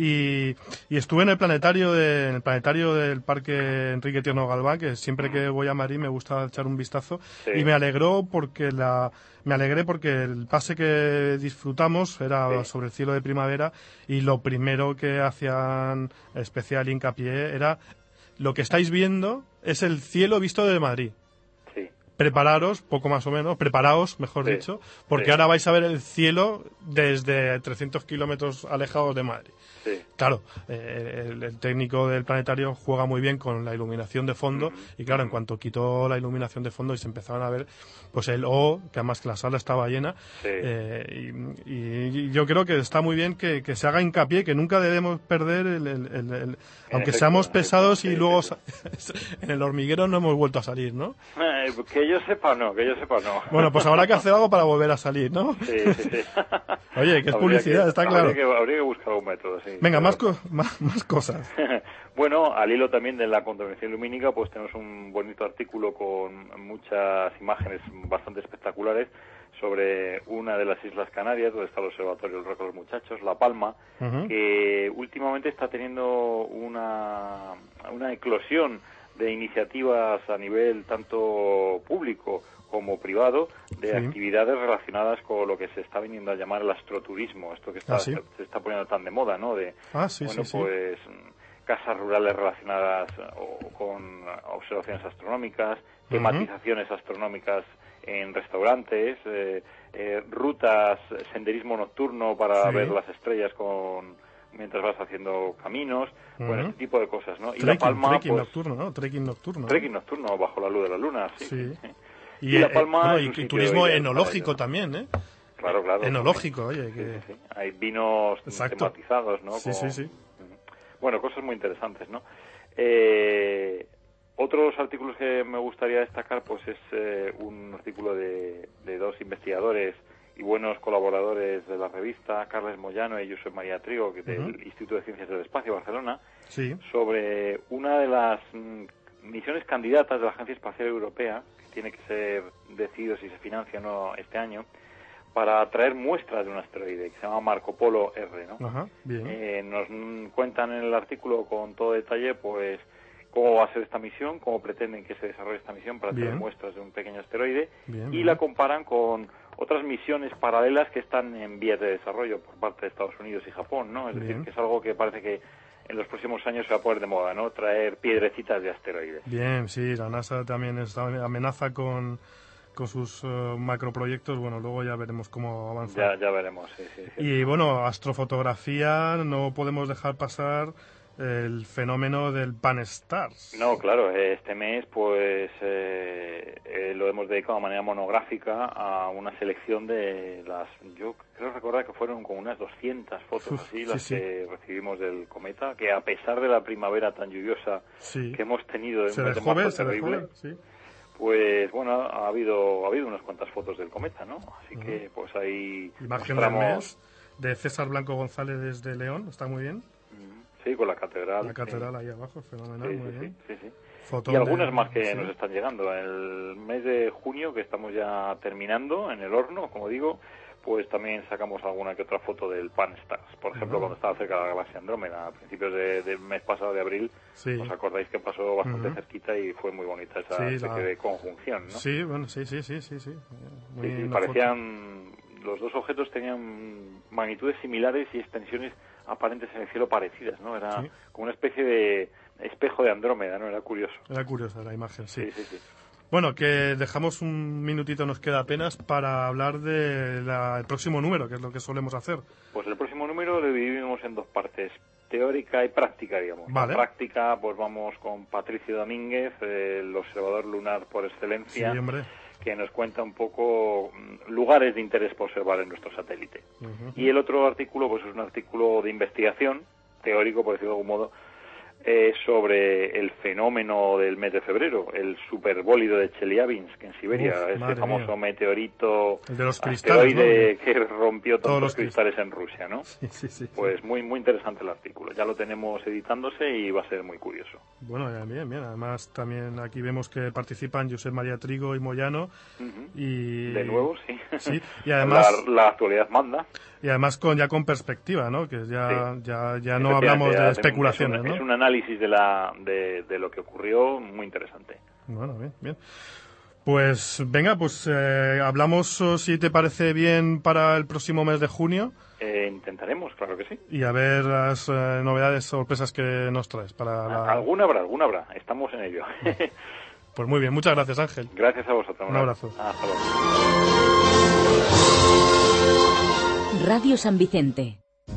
y, y estuve en el planetario de, en el planetario del Parque Enrique Tierno Galván, que siempre que voy a Madrid me gusta echar un vistazo, Sí. y me alegró porque la me alegré porque el pase que disfrutamos era Sí. sobre el cielo de primavera, y lo primero que hacían especial hincapié era: lo que estáis viendo es el cielo visto de Madrid. Sí. Prepararos, poco más o menos, preparaos, mejor Sí, dicho, porque sí. ahora vais a ver el cielo desde trescientos kilómetros alejados de Madrid. Sí. Claro, eh, el, el técnico del planetario juega muy bien con la iluminación de fondo, Ujú. y claro, en cuanto quitó la iluminación de fondo y se empezaron a ver pues el O, que además que la sala estaba llena, Sí. eh, y, y yo creo que está muy bien que, que se haga hincapié, que nunca debemos perder el, el- el- el- aunque efecto, seamos en pesados efecto, y sí, luego sí, sa- en el hormiguero no hemos vuelto a salir, ¿no? Eh, que yo sepa no, que yo sepa no. Bueno, pues habrá que hacer algo para volver a salir, ¿no? Sí, sí, sí. Oye, que es Habría publicidad, que- está habría claro. que- habría que buscar un método, sí. Venga, Pero- más, co- más, más cosas. Bueno, al hilo también de la contaminación lumínica, pues tenemos un bonito artículo con muchas imágenes bastante espectaculares sobre una de las Islas Canarias, donde está el Observatorio del Roque de los Muchachos, La Palma, Ujú. que últimamente está teniendo una, una eclosión de iniciativas a nivel tanto público como privado, de Sí. actividades relacionadas con lo que se está viniendo a llamar el astroturismo, esto que está, Ah, ¿sí? se, se está poniendo tan de moda, ¿no? De, Ah, sí, bueno, sí, sí. pues casas rurales relacionadas o- con observaciones astronómicas, tematizaciones astronómicas en restaurantes, eh, eh, rutas, senderismo nocturno para Sí. ver las estrellas con mientras vas haciendo caminos, bueno, Ujú. este tipo de cosas, ¿no? Y Trekking, La Palma, trekking pues, nocturno, ¿no? Trekking nocturno. ¿no? trekking nocturno bajo la luz de la luna, sí. Sí. sí. Y, Y La eh, Palma bueno, es y- un y sitio turismo ideal enológico para ello. también, ¿eh? Claro, claro. Enológico, oye, Sí, que... sí, sí. Hay vinos Exacto. tematizados, ¿no? Sí, Con- sí, sí. Bueno, cosas muy interesantes, ¿no? Eh, otros artículos que me gustaría destacar, pues es eh, un artículo de, de dos investigadores y buenos colaboradores de la revista, Carles Moyano y Josep María Trigo, que del Ujú. Instituto de Ciencias del Espacio, Barcelona, Sí. sobre una de las mm, misiones candidatas de la Agencia Espacial Europea, que tiene que ser decidido si se financia o no este año, para traer muestras de un asteroide que se llama Marco Polo R, ¿no? Ajá, bien. Eh, nos mm, cuentan en el artículo con todo detalle, pues, cómo va a ser esta misión, cómo pretenden que se desarrolle esta misión para Bien. traer muestras de un pequeño asteroide, Bien, y bien. la comparan con otras misiones paralelas que están en vías de desarrollo por parte de Estados Unidos y Japón, ¿no? Es Bien. decir, que es algo que parece que en los próximos años se va a poner de moda, ¿no? Traer piedrecitas de asteroides. Bien, sí, la NASA también está amenaza con, con sus eh, macroproyectos. Bueno, luego ya veremos cómo avanza. Ya, ya veremos, sí, sí, sí. Y bueno, astrofotografía, no podemos dejar pasar el fenómeno del Pan-STARRS. No, claro, este mes pues eh, eh, lo hemos dedicado de manera monográfica a una selección de las, yo creo recordar que fueron como unas doscientas fotos Uf, así, sí, las sí. que recibimos del cometa, que a pesar de la primavera tan lluviosa Sí. que hemos tenido, de Se un mes de dejó marzo ver, se dejó terrible, ver, sí. pues bueno, ha habido ha habido unas cuantas fotos del cometa, ¿no? Así que pues ahí Imagen del mostramos- mes de César Blanco González desde León, está muy bien. Sí, con la catedral. La catedral ahí abajo, fenomenal, Sí, muy sí, bien. sí, sí, sí. Fotón Y algunas de- más que sí. nos están llegando. El mes de junio, que estamos ya terminando en el horno, como digo, pues también sacamos alguna que otra foto del Pan-STARRS. Por ejemplo, Ah. cuando estaba cerca de la galaxia Andrómeda, a principios de- del mes pasado de abril, Sí. os acordáis que pasó bastante Ujú. cerquita y fue muy bonita esa Sí, especie la- de conjunción, ¿no? Sí, bueno, sí, sí, sí, sí, sí. Muy Sí, sí, una parecían, los dos objetos tenían magnitudes similares y extensiones aparentes en el cielo parecidas, ¿no? Era Sí. como una especie de espejo de Andrómeda, ¿no? Era curioso. foto- Era curiosa la imagen, sí. Sí, sí, sí. Bueno, que dejamos un minutito, nos queda apenas, para hablar del próximo número, que es lo que solemos hacer. Pues el próximo número lo dividimos en dos partes, teórica y práctica, digamos. Vale. La práctica, pues vamos con Patricio Domínguez, el observador lunar por Sí, excelencia, hombre. que nos cuenta un poco lugares de interés por observar en nuestro satélite. Uh-huh. Y el otro artículo, pues es un artículo de investigación, teórico, por decirlo de algún modo, eh, sobre el fenómeno del mes de febrero, el superbólido de Chelyabinsk en Siberia, Uf, ese famoso mía. meteorito el de los cristales, ¿no? que rompió todos, todos los cristales crist- en Rusia, ¿no? Sí, sí, sí, pues sí. muy muy interesante el artículo. Ya lo tenemos editándose y va a ser muy curioso. Bueno, bien, bien. Además, también aquí vemos que participan Josep María Trigo y Moyano. Uh-huh. Y de nuevo, sí. Sí, y además la, la actualidad manda. Y además con ya con perspectiva, ¿no? Que ya sí. ya ya no hablamos de especulaciones, es un, ¿no? Es un análisis de la de, de lo que ocurrió muy interesante. Bueno, bien, bien. Pues venga, pues eh, hablamos, si te parece bien, para el próximo mes de junio. Eh, intentaremos, claro que sí. Y a ver las eh, novedades, sorpresas que nos traes para la... Alguna habrá, alguna habrá. Estamos en ello. Pues muy bien, muchas gracias, Ángel. Gracias a vosotros. Un abrazo. Hasta luego. Radio San Vicente.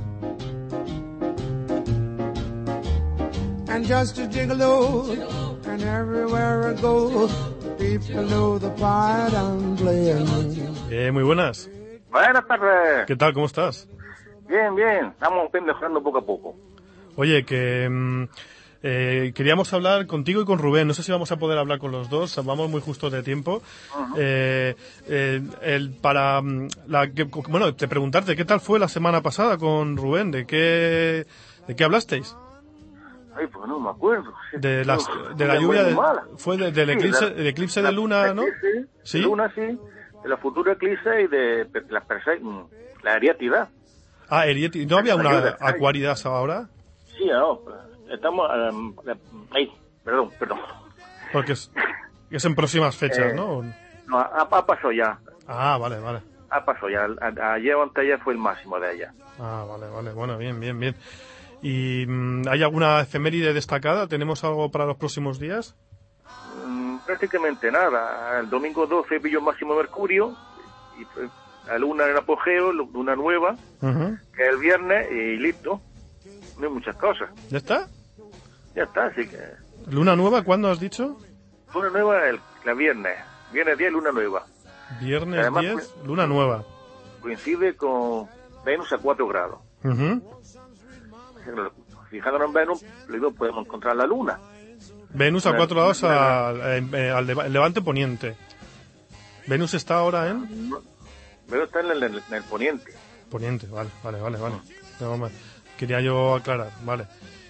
And just a gigolo, and everywhere I go, people know the part I'm playing. Eh, muy buenas. Buenas tardes. ¿Qué tal? ¿Cómo estás? Bien, bien. Estamos mejorando poco a poco. Oye, que mm, eh, queríamos hablar contigo y con Rubén. No sé si vamos a poder hablar con los dos. Vamos muy justos de tiempo. Uh-huh. Eh, eh, el para mm, la que, bueno, te preguntarte qué tal fue la semana pasada con Rubén. ¿De qué de qué hablasteis? Ay, pues no me acuerdo. De las de la lluvia de, fue de, del sí, eclipse, la, el eclipse la, de luna, ¿no? Eclipse, ¿Sí? De luna, sí. De la futura eclipse y de la, la arietidad. Ah, arietidad. ¿No había una acuaridad ahora? Sí, no. Estamos um, ahí. Perdón, perdón. Porque es, es en próximas fechas, eh, ¿no? No, ha, ha pasado ya. Ah, vale, vale. Ha pasado ya. A, ayer o anteayer fue el máximo de allá. Ah, vale, vale. Bueno, bien, bien, bien. ¿Y mmm, hay alguna efeméride destacada? ¿Tenemos algo para los próximos días? Mm, prácticamente nada. El domingo doce pilló máximo Mercurio, y pues, la luna en apogeo, luna nueva, uh-huh. que es el viernes, y listo. No hay muchas cosas. ¿Ya está? Ya está, así que... ¿Luna nueva cuándo has dicho? Luna nueva el, la viernes. Viernes diez, luna nueva. Viernes Además, diez, pues, luna nueva. Coincide con Venus a cuatro grados. Uh-huh. Fijándonos en Venus, luego podemos encontrar la luna. Venus a cuatro grados al, al levante poniente. ¿Venus está ahora en...? Venus está en el, en el poniente. Poniente, vale, vale, vale, vale. No, quería yo aclarar, vale.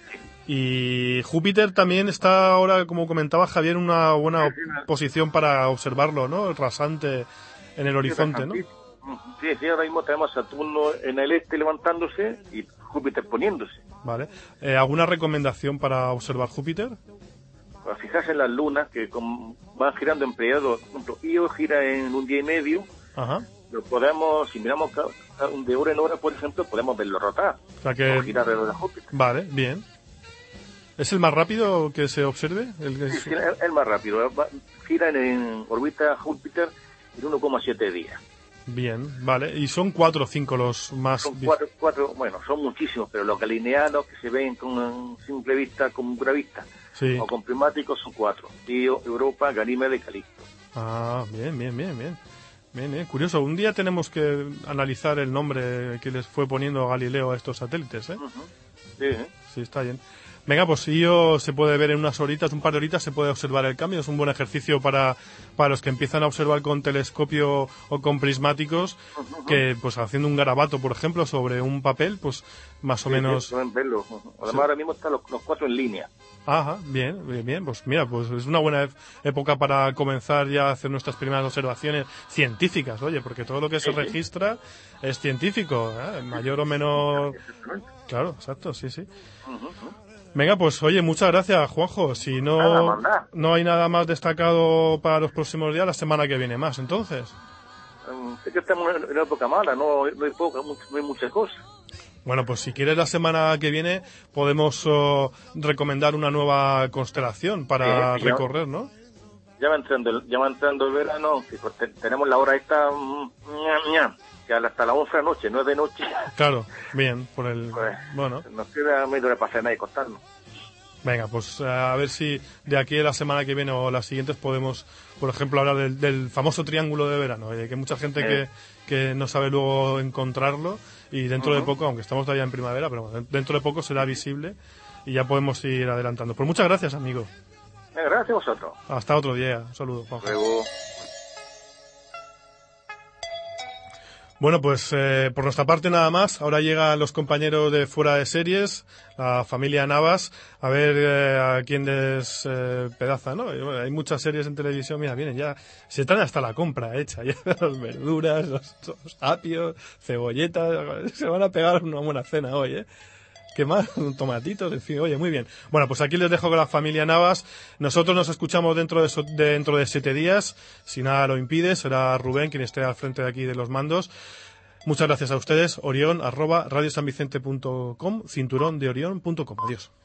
Y Júpiter también está ahora, como comentaba Javier, en una buena posición para observarlo, ¿no? El rasante en el horizonte, ¿no? Sí, sí, ahora mismo tenemos Saturno en el este levantándose y Júpiter poniéndose. Vale. Eh, ¿Alguna recomendación para observar Júpiter? Para fijarse en las lunas, que con, van girando en periodo, por ejemplo, Io gira en un día y medio. Ajá. Lo podemos, si miramos cada, de hora en hora, por ejemplo, podemos verlo rotar. O sea que... O girar alrededor de Júpiter. Vale, bien. ¿Es el más rápido que se observe? El, sí, sí, es el más rápido. Gira en órbita Júpiter en uno coma siete días. Bien, vale. Y son cuatro o cinco los más... Son cuatro, cuatro, bueno, son muchísimos, pero los galileanos que se ven con simple vista, con pura vista, sí. o con prismáticos son cuatro. Io, Europa, Ganímede y Calixto. Ah, bien, bien, bien, bien. Bien, bien. Curioso. Un día tenemos que analizar el nombre que les fue poniendo Galileo a estos satélites, ¿eh? Uh-huh. Sí, ¿eh? Sí, está bien. Venga, pues Io se puede ver en unas horitas, un par de horitas se puede observar el cambio. Es un buen ejercicio para, para los que empiezan a observar con telescopio o con prismáticos, uh-huh. que pues haciendo un garabato, por ejemplo, sobre un papel, pues más o sí, menos... Sí, pueden verlo. Además, sí. Ahora mismo están los, los cuatro en línea. Ajá, bien, bien, bien. Pues mira, pues es una buena época para comenzar ya a hacer nuestras primeras observaciones científicas, oye, porque todo lo que sí, se sí. registra es científico, ¿eh? Mayor o menor... Claro, exacto, sí, sí. Uh-huh. Venga, pues oye, muchas gracias, Juanjo. Si no, nada, no hay nada más destacado para los próximos días, la semana que viene más, entonces. Um, es que estamos en una época mala, no, no hay poca, no hay muchas cosas. Bueno, pues si quieres la semana que viene podemos uh, recomendar una nueva constelación para sí, recorrer, ¿no? Ya va entrando, ya va entrando el verano, que tenemos la hora esta, ña, ña, que hasta las once de la noche, no es de noche. Claro, bien, por el... Pues, bueno. Nos queda media hora para cenar y acostarnos. Venga, pues a ver si de aquí a la semana que viene o las siguientes podemos, por ejemplo, hablar del, del famoso triángulo de verano, eh, que hay mucha gente eh. que, que no sabe luego encontrarlo y dentro uh-huh. de poco, aunque estamos todavía en primavera, pero dentro de poco será visible y ya podemos ir adelantando. Pues muchas gracias, amigo. Gracias a vosotros. Hasta otro día. Un saludo, Juanjo. Luego. Bueno, pues eh, por nuestra parte nada más. Ahora llegan los compañeros de Fuera de Series, la familia Navas, a ver eh, a quién les eh, pedaza, ¿no? Y, bueno, hay muchas series en televisión, mira, vienen ya, se traen hasta la compra hecha, ya las verduras, los, los apios, cebolletas, se van a pegar una buena cena hoy, ¿eh? ¿Qué más? Tomatitos, en fin, oye, muy bien. Bueno, pues aquí les dejo con la familia Navas. Nosotros nos escuchamos dentro de, so, de dentro de siete días. Si nada lo impide, será Rubén quien esté al frente de aquí de los mandos. Muchas gracias a ustedes. Orión, arroba radiosanvicente punto com, cinturón de orión punto com. Adiós.